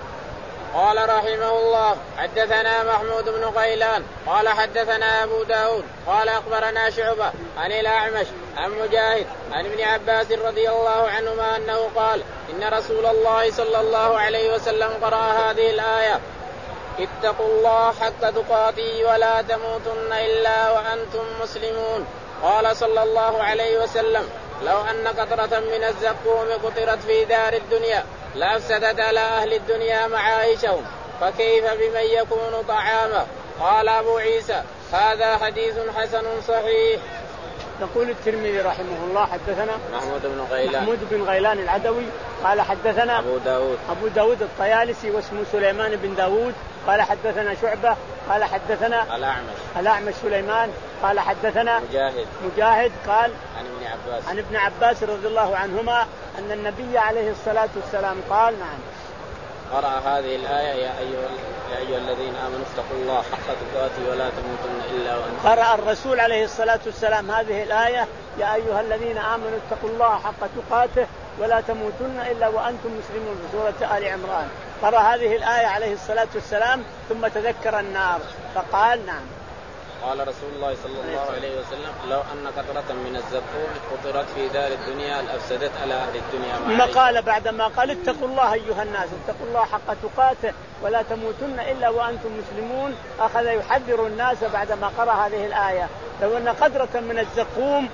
[SPEAKER 5] قال رحمه الله حدثنا محمود بن غيلان قال حدثنا أبو داود قال أخبرنا شعبة عن الأعمش عن مجاهد عن ابن عباس رضي الله عنهما أنه قال إن رسول الله صلى الله عليه وسلم قرأ هذه الآية اتقوا الله حق تقاته ولا تموتن إلا وأنتم مسلمون. قال صلى الله عليه وسلم لو أن قطرة من الزقوم قطرت في دار الدنيا لأفسدت على أهل الدنيا معايشهم فكيف بمن يكون طعاما. قال أبو عيسى هذا حديث حسن صحيح.
[SPEAKER 2] يقول الترمذي رحمه الله حدثنا
[SPEAKER 5] محمود بن غيلان
[SPEAKER 2] محمود بن غيلان العدوي قال حدثنا
[SPEAKER 5] أبو داود
[SPEAKER 2] أبو داود الطيالسي واسمه سليمان بن داود قال حدثنا شعبة قال حدثنا
[SPEAKER 5] الأعمش
[SPEAKER 2] الأعمش سليمان قال حدثنا
[SPEAKER 5] مجاهد
[SPEAKER 2] مجاهد قال
[SPEAKER 5] عن ابن عباس
[SPEAKER 2] عن ابن عباس رضي الله عنهما أن النبي عليه الصلاة والسلام قال نعم
[SPEAKER 5] قرأ هذه الآية يا أيها, يا أيها الذين آمنوا اتقوا الله حق تقاته ولا تموتن إلا وأنتم.
[SPEAKER 2] قرأ الرسول عليه الصلاة والسلام هذه الآية يا أيها الذين آمنوا اتقوا الله حق تقاته ولا تموتن إلا وأنتم مسلمون في سورة آل عمران. قرأ هذه الآية عليه الصلاة والسلام ثم تذكر النار فقال نعم.
[SPEAKER 5] قال رسول الله صلى الله عليه وسلم لو أن قطرة من الزقوم قطرت في دار الدنيا لأفسدت على أهل الدنيا.
[SPEAKER 2] ما قال بعدما قال اتقوا الله أيها الناس اتقوا الله حق تقاته ولا تموتن إلا وأنتم مسلمون أخذ يحذر الناس بعدما قرأ هذه الآية لو أن قطرة من الزقوم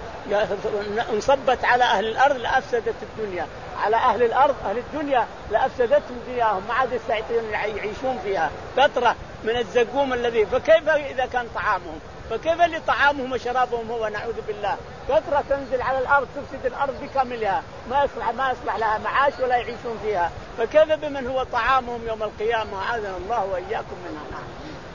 [SPEAKER 2] انصبت على أهل الأرض لأفسدت الدنيا على أهل الأرض أهل الدنيا لأفسدتهم دنياهم ما عاد يستطيعون يعيشون فيها. قطرة من الزقوم الذي فكيف إذا كان طعامهم فكيف اللي طعامهم وشرابهم هو نعوذ بالله قطرة تنزل على الأرض تفسد الأرض بكاملها ما يصلح ما يصلح لها معاش ولا يعيشون فيها فكيف بمن هو طعامهم يوم القيامة عاذنا الله وإياكم منها.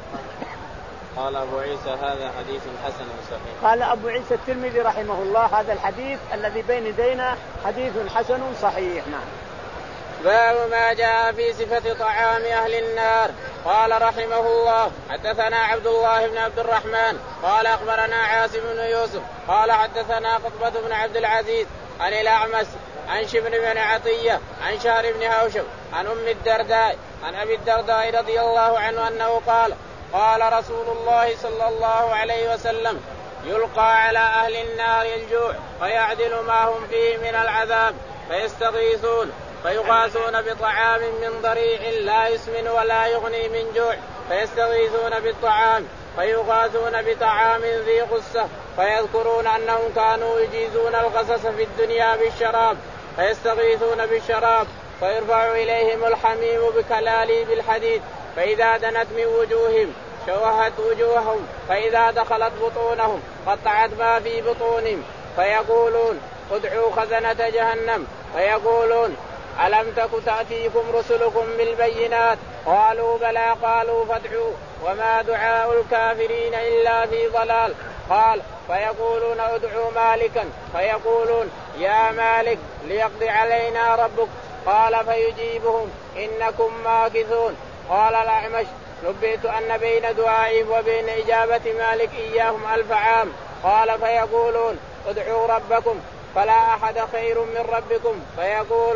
[SPEAKER 5] قال أبو عيسى هذا حديث حسن صحيح.
[SPEAKER 2] قال أبو عيسى الترمذي رحمه الله هذا الحديث الذي بين يدينا حديث حسن صحيح. نعم.
[SPEAKER 5] باب ما جاء في صفة طعام أهل النار. قال رحمه الله حدثنا عبد الله بن عبد الرحمن قال أخبرنا عاصم بن يوسف قال حدثنا قطبة بن عبد العزيز عن الأعمش عن شبر بن عطية عن شهر بن هوشب عن أم الدرداء عن أبي الدرداء رضي الله عنه أنه قال قال رسول الله صلى الله عليه وسلم يلقى على أهل النار الجوع فيعدل ما هم فيه من العذاب فيستغيثون فيغاثون بطعام من ضريع لا يسمن ولا يغني من جوع فيستغيثون بالطعام فيغاثون بطعام ذي غصة فيذكرون أنهم كانوا يجيزون الغصص في الدنيا بالشراب فيستغيثون بالشراب فيرفع إليهم الحميم بكلاليب الحديد فإذا دنت من وجوههم شوهت وجوههم فإذا دخلت بطونهم قطعت ما في بطونهم فيقولون ادعوا خزنة جهنم فيقولون ألم تك تأتيكم رسلكم بالبينات قالوا بلى قالوا فادعوا وما دعاء الكافرين إلا في ضلال. قال فيقولون ادعوا مالكا فيقولون يا مالك ليقضي علينا ربك قال فيجيبهم إنكم ماكثون. قال الأعمش نبئت أن بين دعائهم وبين إجابة مالك إياهم ألف عام. قال فيقولون ادعوا ربكم فلا أحد خير من ربكم فيقولون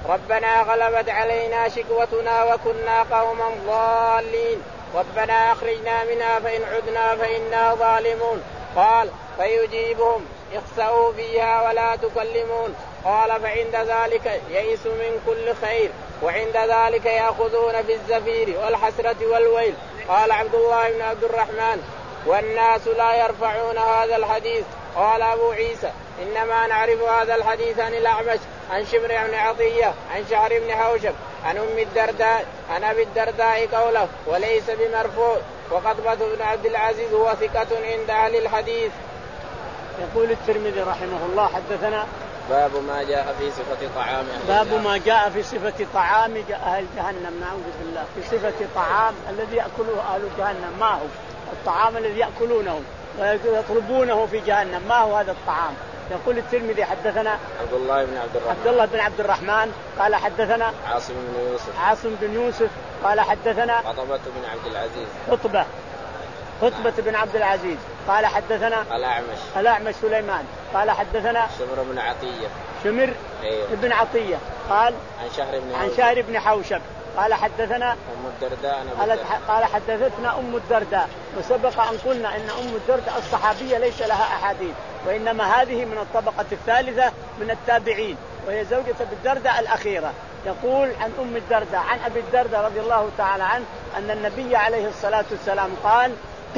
[SPEAKER 5] ربنا غلبت علينا شقوتنا وكنا قوما ضالين ربنا أخرجنا منها فإن عدنا فإنا ظالمون. قال فيجيبهم اخسأوا فيها ولا تكلمون. قال فعند ذلك يئسوا من كل خير وعند ذلك يأخذون في الزفير والحسرة والويل. قال عبد الله بن عبد الرحمن والناس لا يرفعون هذا الحديث. قال أبو عيسى إنما نعرف هذا الحديث عن الأعمش عن شمر بن عطية عن شعر بن حوشب عن أم الدرداء عن أبي الدرداء قوله وليس بمرفوع. وقطبة بن عبد العزيز هو ثقة عند أهل الحديث.
[SPEAKER 2] يقول الترمذي رحمه الله حدثنا
[SPEAKER 5] باب ما جاء في صفة طعام أهل
[SPEAKER 2] باب ما جاء في صفة طعام أهل جهنم. نعوذ بالله. في صفة طعام الذي يأكله أهل جهنم. ما هو الطعام الذي يأكلونه ويطلبونه في جهنم؟ ما هو هذا الطعام؟ يقول الترمذي حدثنا
[SPEAKER 5] عبد الله بن عبد الرحمن
[SPEAKER 2] عبد الله بن عبد الرحمن قال حدثنا
[SPEAKER 5] عاصم بن يوسف
[SPEAKER 2] عاصم بن يوسف قال حدثنا
[SPEAKER 5] قطبة بن عبد العزيز
[SPEAKER 2] خطبة خطبة بن عبد العزيز قال حدثنا
[SPEAKER 5] الأعمش
[SPEAKER 2] الأعمش سليمان قال حدثنا
[SPEAKER 5] شمر بن عطية
[SPEAKER 2] شمر
[SPEAKER 5] أيوه.
[SPEAKER 2] بن عطية قال
[SPEAKER 5] عن شهر بن
[SPEAKER 2] عن شهر بن حوشب قال حدثنا
[SPEAKER 5] أم الدرداء
[SPEAKER 2] قال حدثتنا أم الدرداء. وسبق أن قلنا إن أم الدرداء الصحابية ليس لها أحاديث وإنما هذه من الطبقة الثالثة من التابعين وهي زوجة أبي الدرداء الأخيرة. يقول عن أم الدرداء عن أبي الدرداء رضي الله تعالى عنه أن النبي عليه الصلاة والسلام قال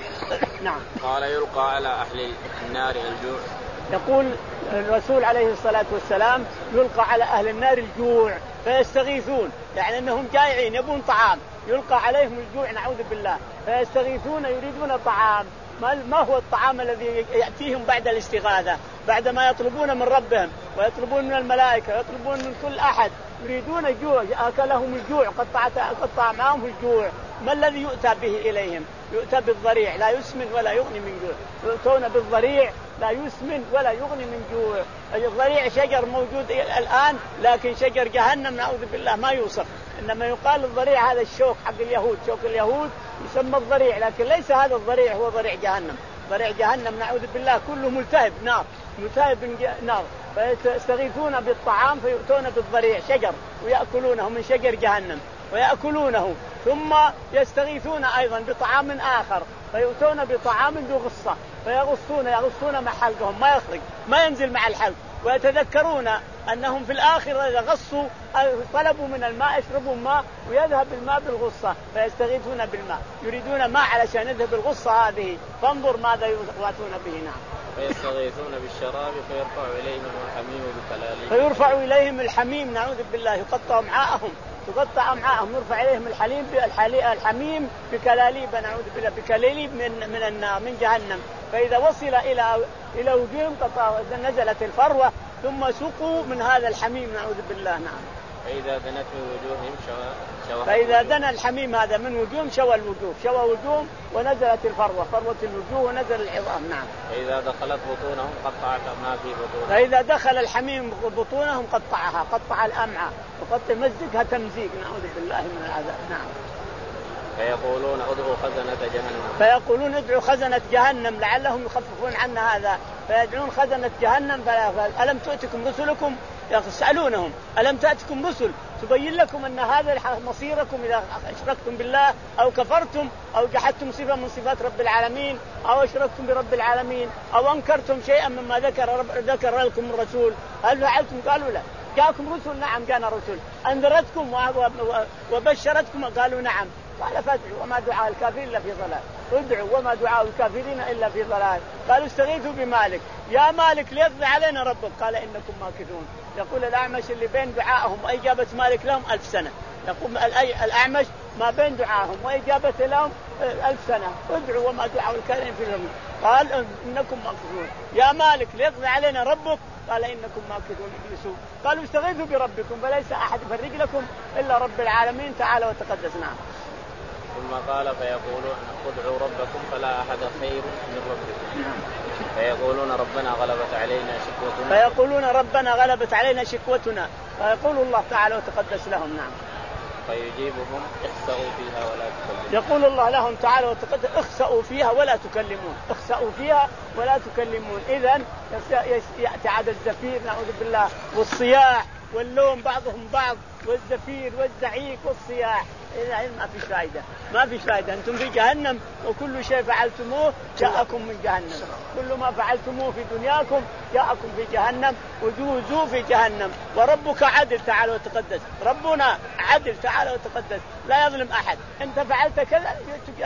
[SPEAKER 2] نعم
[SPEAKER 5] قال يلقى على أهل النار الجوع.
[SPEAKER 2] يقول الرسول عليه الصلاة والسلام يلقى على أهل النار الجوع فيستغيثون يعني أنهم جائعين يبون طعام يلقى عليهم الجوع نعوذ بالله فيستغيثون يريدون طعام. ما هو الطعام الذي يأتيهم بعد الاستغاثة بعد ما يطلبون من ربهم ويطلبون من الملائكة ويطلبون من كل أحد يريدون الجوع أكلهم الجوع قطع معهم الجوع. ما الذي يؤتى به إليهم؟ يؤتى بالضريع لا يسمن ولا يغني من جوع. يؤتون بالضريع لا يسمن ولا يغني من جوع. الضريع شجر موجود الآن لكن شجر جهنم نعوذ بالله ما يوصف. إنما يقال الضريع هذا الشوك حق اليهود شوك اليهود يسمى الضريع لكن ليس هذا الضريع هو ضريع جهنم. ضريع جهنم نعوذ بالله كله ملتهب نار ملتهب نار. فيستغيثون بالطعام فيؤتون بالضريع شجر ويأكلونه من شجر جهنم ويأكلونه ثم يستغيثون أيضا بطعام آخر فيؤتون بطعام ذو غصة فيغصون يغصون مع حلقهم ما يخرج ما ينزل مع الحلق ويتذكرون أنهم في الآخرة إذا غصوا طلبوا من الماء يشربوا ماء ويذهب الماء بالغصة فيستغيثون بالماء يريدون ماء علشان يذهب الغصة هذه. فانظر ماذا يغاثون به. نعم
[SPEAKER 5] فيستغيثون بالشراب فيرفع إليهم الحميم بكلاليب
[SPEAKER 2] فيرفع إليهم الحميم نعوذ بالله يقطع أمعاءهم تقطع أمعاءهم يرفع إليهم الحليم الحميم بكلاليب نعوذ بالله بكلاليب من من النار من جهنم. فإذا وصل إلى إلى وجوههم نزلت الفروة ثم سقوا من هذا الحميم نعوذ بالله. نعم.
[SPEAKER 5] فإذا دنت من وجوههم شوى شوى
[SPEAKER 2] فإذا دنا الحميم هذا من وجوههم شوى الوجوه شوى وجوههم ونزلت الفروة فروة الوجوه ونزل العظام. نعم.
[SPEAKER 5] فإذا دخلت بطونهم قطعت ما في بطونهم
[SPEAKER 2] فإذا دخل الحميم بطونهم قطعها قطع الأمعاء وقطع مزقها تمزيق نعوذ بالله من العذاب. نعم.
[SPEAKER 5] فيقولون ادعوا خزنة جهنم
[SPEAKER 2] فيقولون ادعوا خزنة جهنم لعلهم يخففون عنا هذا فيدعون خزنة جهنم ألم تؤتكم رسلكم يسألونهم ألم تأتكم رسل تبين لكم أن هذا مصيركم إذا أشركتم بالله أو كفرتم أو جحدتم صفة من صفات رب العالمين أو أشركتم برب العالمين أو أنكرتم شيئا مما ذكر رب ذكر لكم الرسول هل فعلتم؟ قالوا لا. جاءكم رسل؟ نعم جاءنا رسل. أنذرتكم وبشرتكم؟ قالوا نعم. قال فادعوا وما دعاء الكافرين إلا في ضلال ادعوا وما دعاء الكافرين إلا في ضلال. قالوا استغيثوا بمالك يا مالك ليقضي علينا ربك قال إنكم ماكثون. يقول الأعمش اللي بين دعائهم وإجابة مالك لهم ألف سنة. يقول الأعمش ما بين دعائهم وإجابة لهم ألف سنة ادعوا وما دعاء الكافرين في ضلال قال إنكم ماكثون. يا مالك ليقضي علينا ربك قال إنكم ماكثون اجلسوا. قالوا استغيثوا بربكم فليس أحد يفرج لكم إلا رب العالمين تعالى وتقدس. نعم.
[SPEAKER 5] ثم قال فيقولون ادعوا ربكم فلا أحد خير من ربكم فيقولون ربنا غلبت علينا شكوتنا
[SPEAKER 2] فيقولون ربنا غلبت علينا شكوتنا فيقول الله تعالى وتقدس لهم. نعم.
[SPEAKER 5] فيجيبهم اخسأوا فيها ولا تكلمون.
[SPEAKER 2] يقول الله لهم تعالى وتقدس اخسأوا فيها ولا تكلمون اخسأوا فيها ولا تكلمون. إذن يأتي عاد الزفير نعوذ بالله والصياح واللوم بعضهم بعض والزفير والزعيق والصياح، ما في فائدة ما في فائدة. أنتم في جهنم وكل شيء فعلتموه جاءكم من جهنم، كل ما فعلتموه في دنياكم جاءكم في جهنم وجوزوا في جهنم. وربك عدل تعالى وتقدس، ربنا عدل تعالى وتقدس لا يظلم أحد. أنت فعلت كذا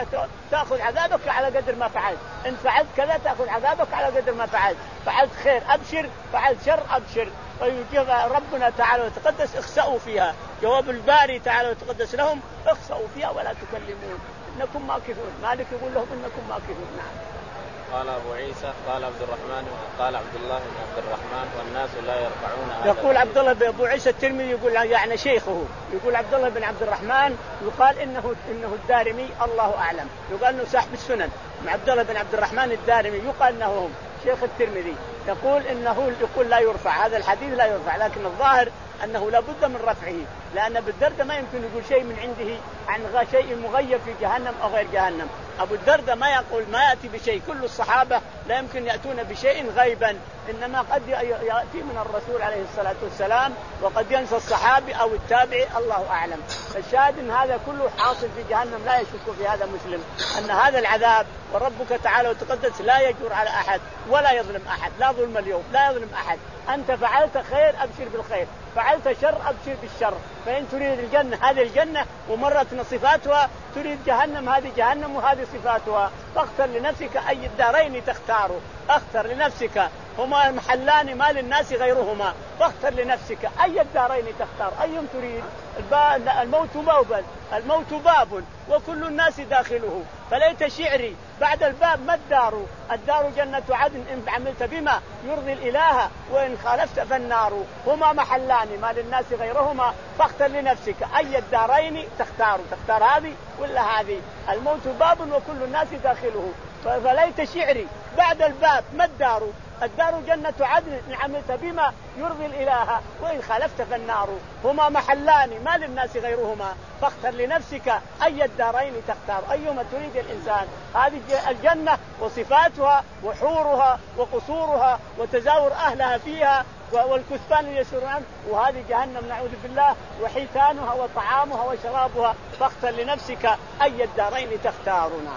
[SPEAKER 2] تأخذ عذابك على قدر ما فعلت، أنت فعلت كذا تأخذ عذابك على قدر ما فعلت، فعلت خير أبشر، فعلت شر أبشر. ويجيب ربنا تعالى وتقدس اخسأوا فيها، جواب الباري تعالى وتقدس لهم اخسأوا فيها ولا تكلمون إنكم ماكثون. مالك يقول لهم إنكم ماكثون. نعم.
[SPEAKER 5] قال أبو عيسى قال عبد الرحمن قال عبد الله بن عبد الرحمن والناس لا يرفعون هذا.
[SPEAKER 2] يقول عبد الله بن أبو عيسى الترمذي يقول يعني شيخه يقول عبد الله بن عبد الرحمن يقال إنه إنه الدارمي الله أعلم، يقال إنه صاحب السنن. عبد الله بن عبد الرحمن الدارمي يقال إنه هم شيخ الترمذي، يقول إنه يقول لا يرفع هذا الحديث لا يرفع، لكن الظاهر أنه لا بد من رفعه، لأن أبو الدرداء ما يمكن يقول شيء من عنده عن شيء مغيب في جهنم أو غير جهنم. أبو الدرداء ما يقول ما يأتي بشيء، كل الصحابة لا يمكن يأتون بشيء غيبا، إنما قد يأتي من الرسول عليه الصلاة والسلام وقد ينسى الصحابي أو التابعي الله أعلم. الشاهد إن هذا كله حاصل في جهنم، لا يشك في هذا مسلم أن هذا العذاب وربك تعالى وتقدس لا يجور على أحد ولا يظلم أحد، لا ظلم اليوم لا يظلم أحد. أنت فعلت خير أبشر بالخير، فعلت شر أبشر بالشر. فإن تريد الجنة هذه الجنة ومرت صفاتها، تريد جهنم هذه جهنم وهذه صفاتها، فاختر لنفسك أي الدارين تختاره. اختر لنفسك، هما محلان ما للناس غيرهما، فاختر لنفسك أي الدارين تختار، أيهم تريد. الموت باب الموت باب وكل الناس داخله، فليت شعري بعد الباب ما الدار، الدار جنة عدن إن عملت بما يرضي الإله وإن خالفت فالنار. هما محلان ما للناس غيرهما، فاختر لنفسك أي الدارين تختار، تختار هذه ولا هذه. الموت باب وكل الناس داخله، فليت شعري بعد الباب ما الدار، الدار جنة عدن إن عملت بما يرضي الإله وإن خالفت فالنار. هما محلان ما للناس غيرهما، فاختر لنفسك أي الدارين تختار، أيما تريد الإنسان. هذه الجنة وصفاتها وحورها وقصورها وتزاور أهلها فيها والكثبان يسرون، وهذه جهنم نعوذ بالله وحيتانها وطعامها وشرابها، فاختر لنفسك أي الدارين تختارنا.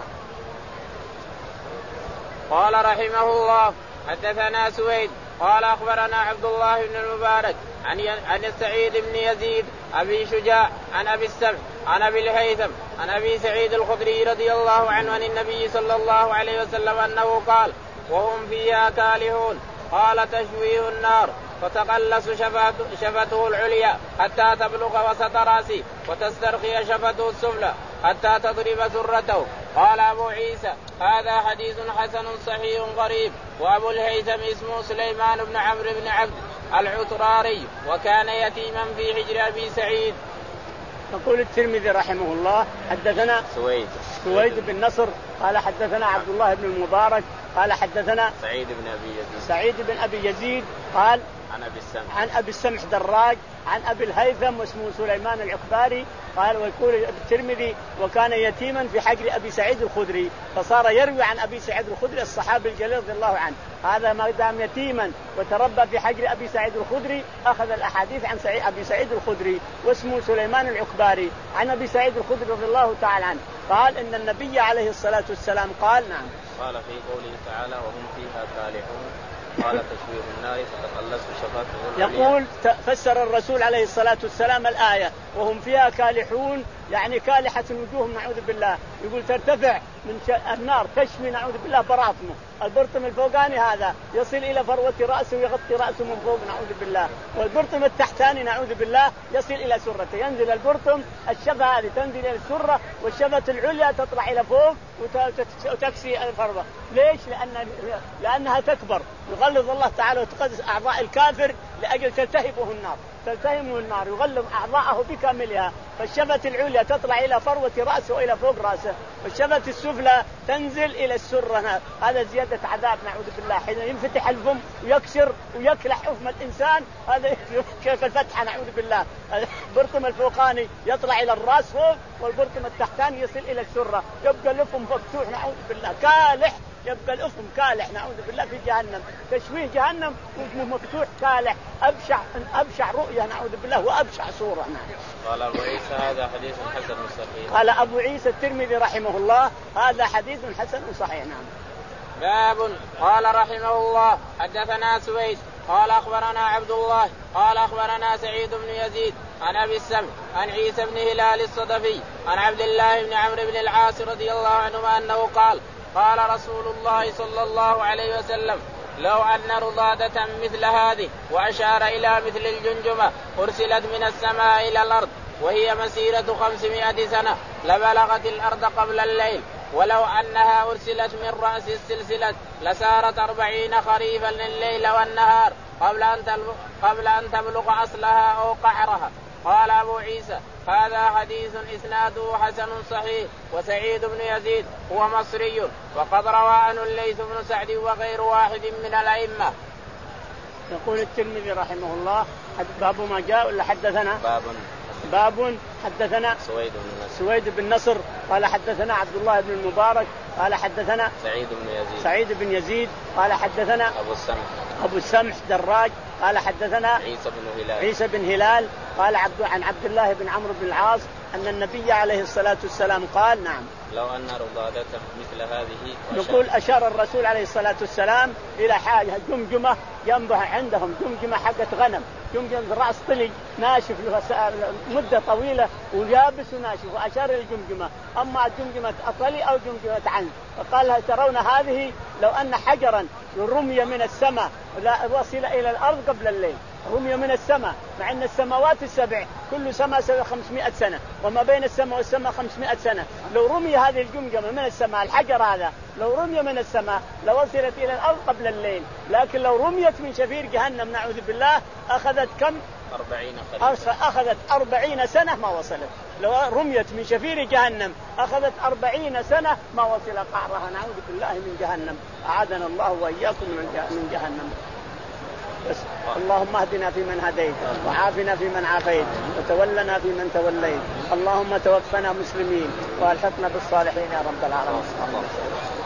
[SPEAKER 5] قال رحمه الله حدثنا سويد قال أخبرنا عبد الله بن المبارك عن عن سعيد بن يزيد أبي شجاع عن أبي السمح عن أبي الهيثم عن أبي سعيد الخدري رضي الله عنه عن النبي صلى الله عليه وسلم أنه قال وهم فيها كالهون قال تشويه النار فتقلص شفته العليا حتى تبلغ وسط راسه وتسترخي شفته السفلى حتى تضرب سرته. قال أبو عيسى هذا حديث حسن صحيح غريب. وأبو الهيثم اسمه سليمان بن عمرو بن عبد العطراري وكان يتيما في حجر أبي سعيد.
[SPEAKER 2] يقول الترمذي رحمه الله حدثنا
[SPEAKER 5] سويد
[SPEAKER 2] سويد بن نصر قال حدثنا عبد الله بن المبارك قال حدثنا
[SPEAKER 5] سعيد بن أبي يزيد
[SPEAKER 2] سعيد بن أبي يزيد قال
[SPEAKER 5] عن أبي السمح
[SPEAKER 2] عن أبي السمح دراج عن أبي الهيثم واسمه سليمان العقباري قال. ويقول الترمذي وكان يتيما في حجر أبي سعيد الخدري، فصار يروي عن أبي سعيد الخدري الصحابي الجليل رضي الله عنه. هذا ما دام يتيما وتربى في حجر أبي سعيد الخدري أخذ الأحاديث عن سعيد أبي سعيد الخدري واسمه سليمان العقباري عن أبي سعيد الخدري رضي الله تعالى عنه قال إن النبي عليه الصلاة والسلام قال نعم
[SPEAKER 5] قال في قوله تعالى وهم فيها كالحون قال تشويه النار فتقلص شفاته.
[SPEAKER 2] يقول فسر الرسول عليه الصلاة والسلام الآية وهم فيها كالحون يعني كالحة وجوههم نعوذ بالله. يقول ترتفع من النار تشوي نعوذ بالله براطمه، البرطم الفوقاني هذا يصل إلى فروة رأسه ويغطي رأسه من فوق نعوذ بالله، والبرطم التحتاني نعوذ بالله يصل إلى سرته. ينزل البرطم الشفة هذه تنزل إلى السرة والشفة العليا تطلع إلى فوق وتكسي الفروة. ليش؟ لأن لأنها تكبر. يغلظ الله تعالى وتقدس أعضاء الكافر لأجل تلتهبه النار تلتهمه النار يغلظ أعضاءه بكاملها. فالشفة العليا تطلع إلى فروة رأسه وإلى فوق رأسه، والشفة السفلى تنزل إلى السرة. هذا زيادة عذاب نعوذ بالله. حين ينفتح الفم ويكسر ويكلح فم الإنسان هذا كيف الفتحة نعوذ بالله. البرطم الفوقاني يطلع إلى الرأس فوق والبرطم التحتاني يصل إلى السرة، يبقى لفم مفتوح نعوذ بالله كالح يبقى الأفم كالح نعوذ بالله في جهنم، تشويه جهنم وجهه مفتوح كالح، أبشع أبشع رؤية نعوذ بالله وأبشع صورة. نعم.
[SPEAKER 5] قال أبو عيسى هذا حديث حسن صحيح.
[SPEAKER 2] قال أبو عيسى الترمذي رحمه الله هذا حديث حسن صحيح. نعم.
[SPEAKER 5] باب. قال رحمه الله حدثنا سويد قال أخبرنا عبد الله قال أخبرنا سعيد بن يزيد عن أبي السمع عن عيسى بن هلال الصدفي عن عبد الله بن عمرو بن العاص رضي الله عنهما أنه قال قال رسول الله صلى الله عليه وسلم لو أن رضادة مثل هذه وأشار إلى مثل الجنجمة أرسلت من السماء إلى الأرض وهي مسيرة خمسمائة سنة لبلغت الأرض قبل الليل، ولو أنها أرسلت من رأس السلسلة لسارت أربعين خريفا الليل والنهار قبل أن قبل أن تبلغ أصلها أو قعرها. قال أبو عيسى هذا حديث إسناده حسن صحيح. وسعيد بن يزيد هو مصري وقد روى عنه الليث بن سعد وغير واحد من الأئمة.
[SPEAKER 2] يقول الترمذي رحمه الله باب ما جاء ولا حدثنا
[SPEAKER 5] باب
[SPEAKER 2] باب حدثنا
[SPEAKER 5] سويد بن نصر
[SPEAKER 2] سويد بن نصر قال حدثنا عبد الله بن المبارك قال حدثنا
[SPEAKER 5] سعيد بن يزيد
[SPEAKER 2] سعيد بن يزيد قال حدثنا
[SPEAKER 5] أبو السمح
[SPEAKER 2] أبو السمح دراج قال حدثنا
[SPEAKER 5] عيسى بن هلال
[SPEAKER 2] عيسى بن هلال قال عبد عن عبد الله بن عمرو بن العاص أن النبي عليه الصلاة والسلام قال نعم
[SPEAKER 5] لو أن رضادة مثل هذه.
[SPEAKER 2] نقول أشار الرسول عليه الصلاة والسلام إلى حاجة جمجمة جنبها عندهم جمجمة حقت غنم، جمجمة رأس طلي ناشف له مدة طويلة ويابس وناشف، وأشار إلى الجمجمة. أما جمجمة أطلي أو جمجمة عنز فقال ترون هذه لو أن حجرا رمي من السماء لا وصل إلى الأرض قبل الليل، رمي من السماء مع أن السماوات السبع كل سماء سبع خمسمائة سنة وما بين السماء والسماء خمسمائة سنة، لو رمي هذه الجمجمة من السماء الحجر هذا لو رمي من السماء لوصلت إلى الأرض قبل الليل، لكن لو رميت من شفير جهنم نعوذ بالله أخذت كم؟
[SPEAKER 5] أربعين
[SPEAKER 2] أخذت أربعين سنة ما وصلت. لو رميت من شفير جهنم أخذت أربعين سنة ما وصل قعرها نعوذ بالله من جهنم، أعاذنا الله وإياكم من جهنم. بس اللهم اهدنا فيمن هديت وعافنا فيمن عافيت وتولنا فيمن توليت، اللهم توفنا مسلمين والحقنا بالصالحين يا رب العالمين.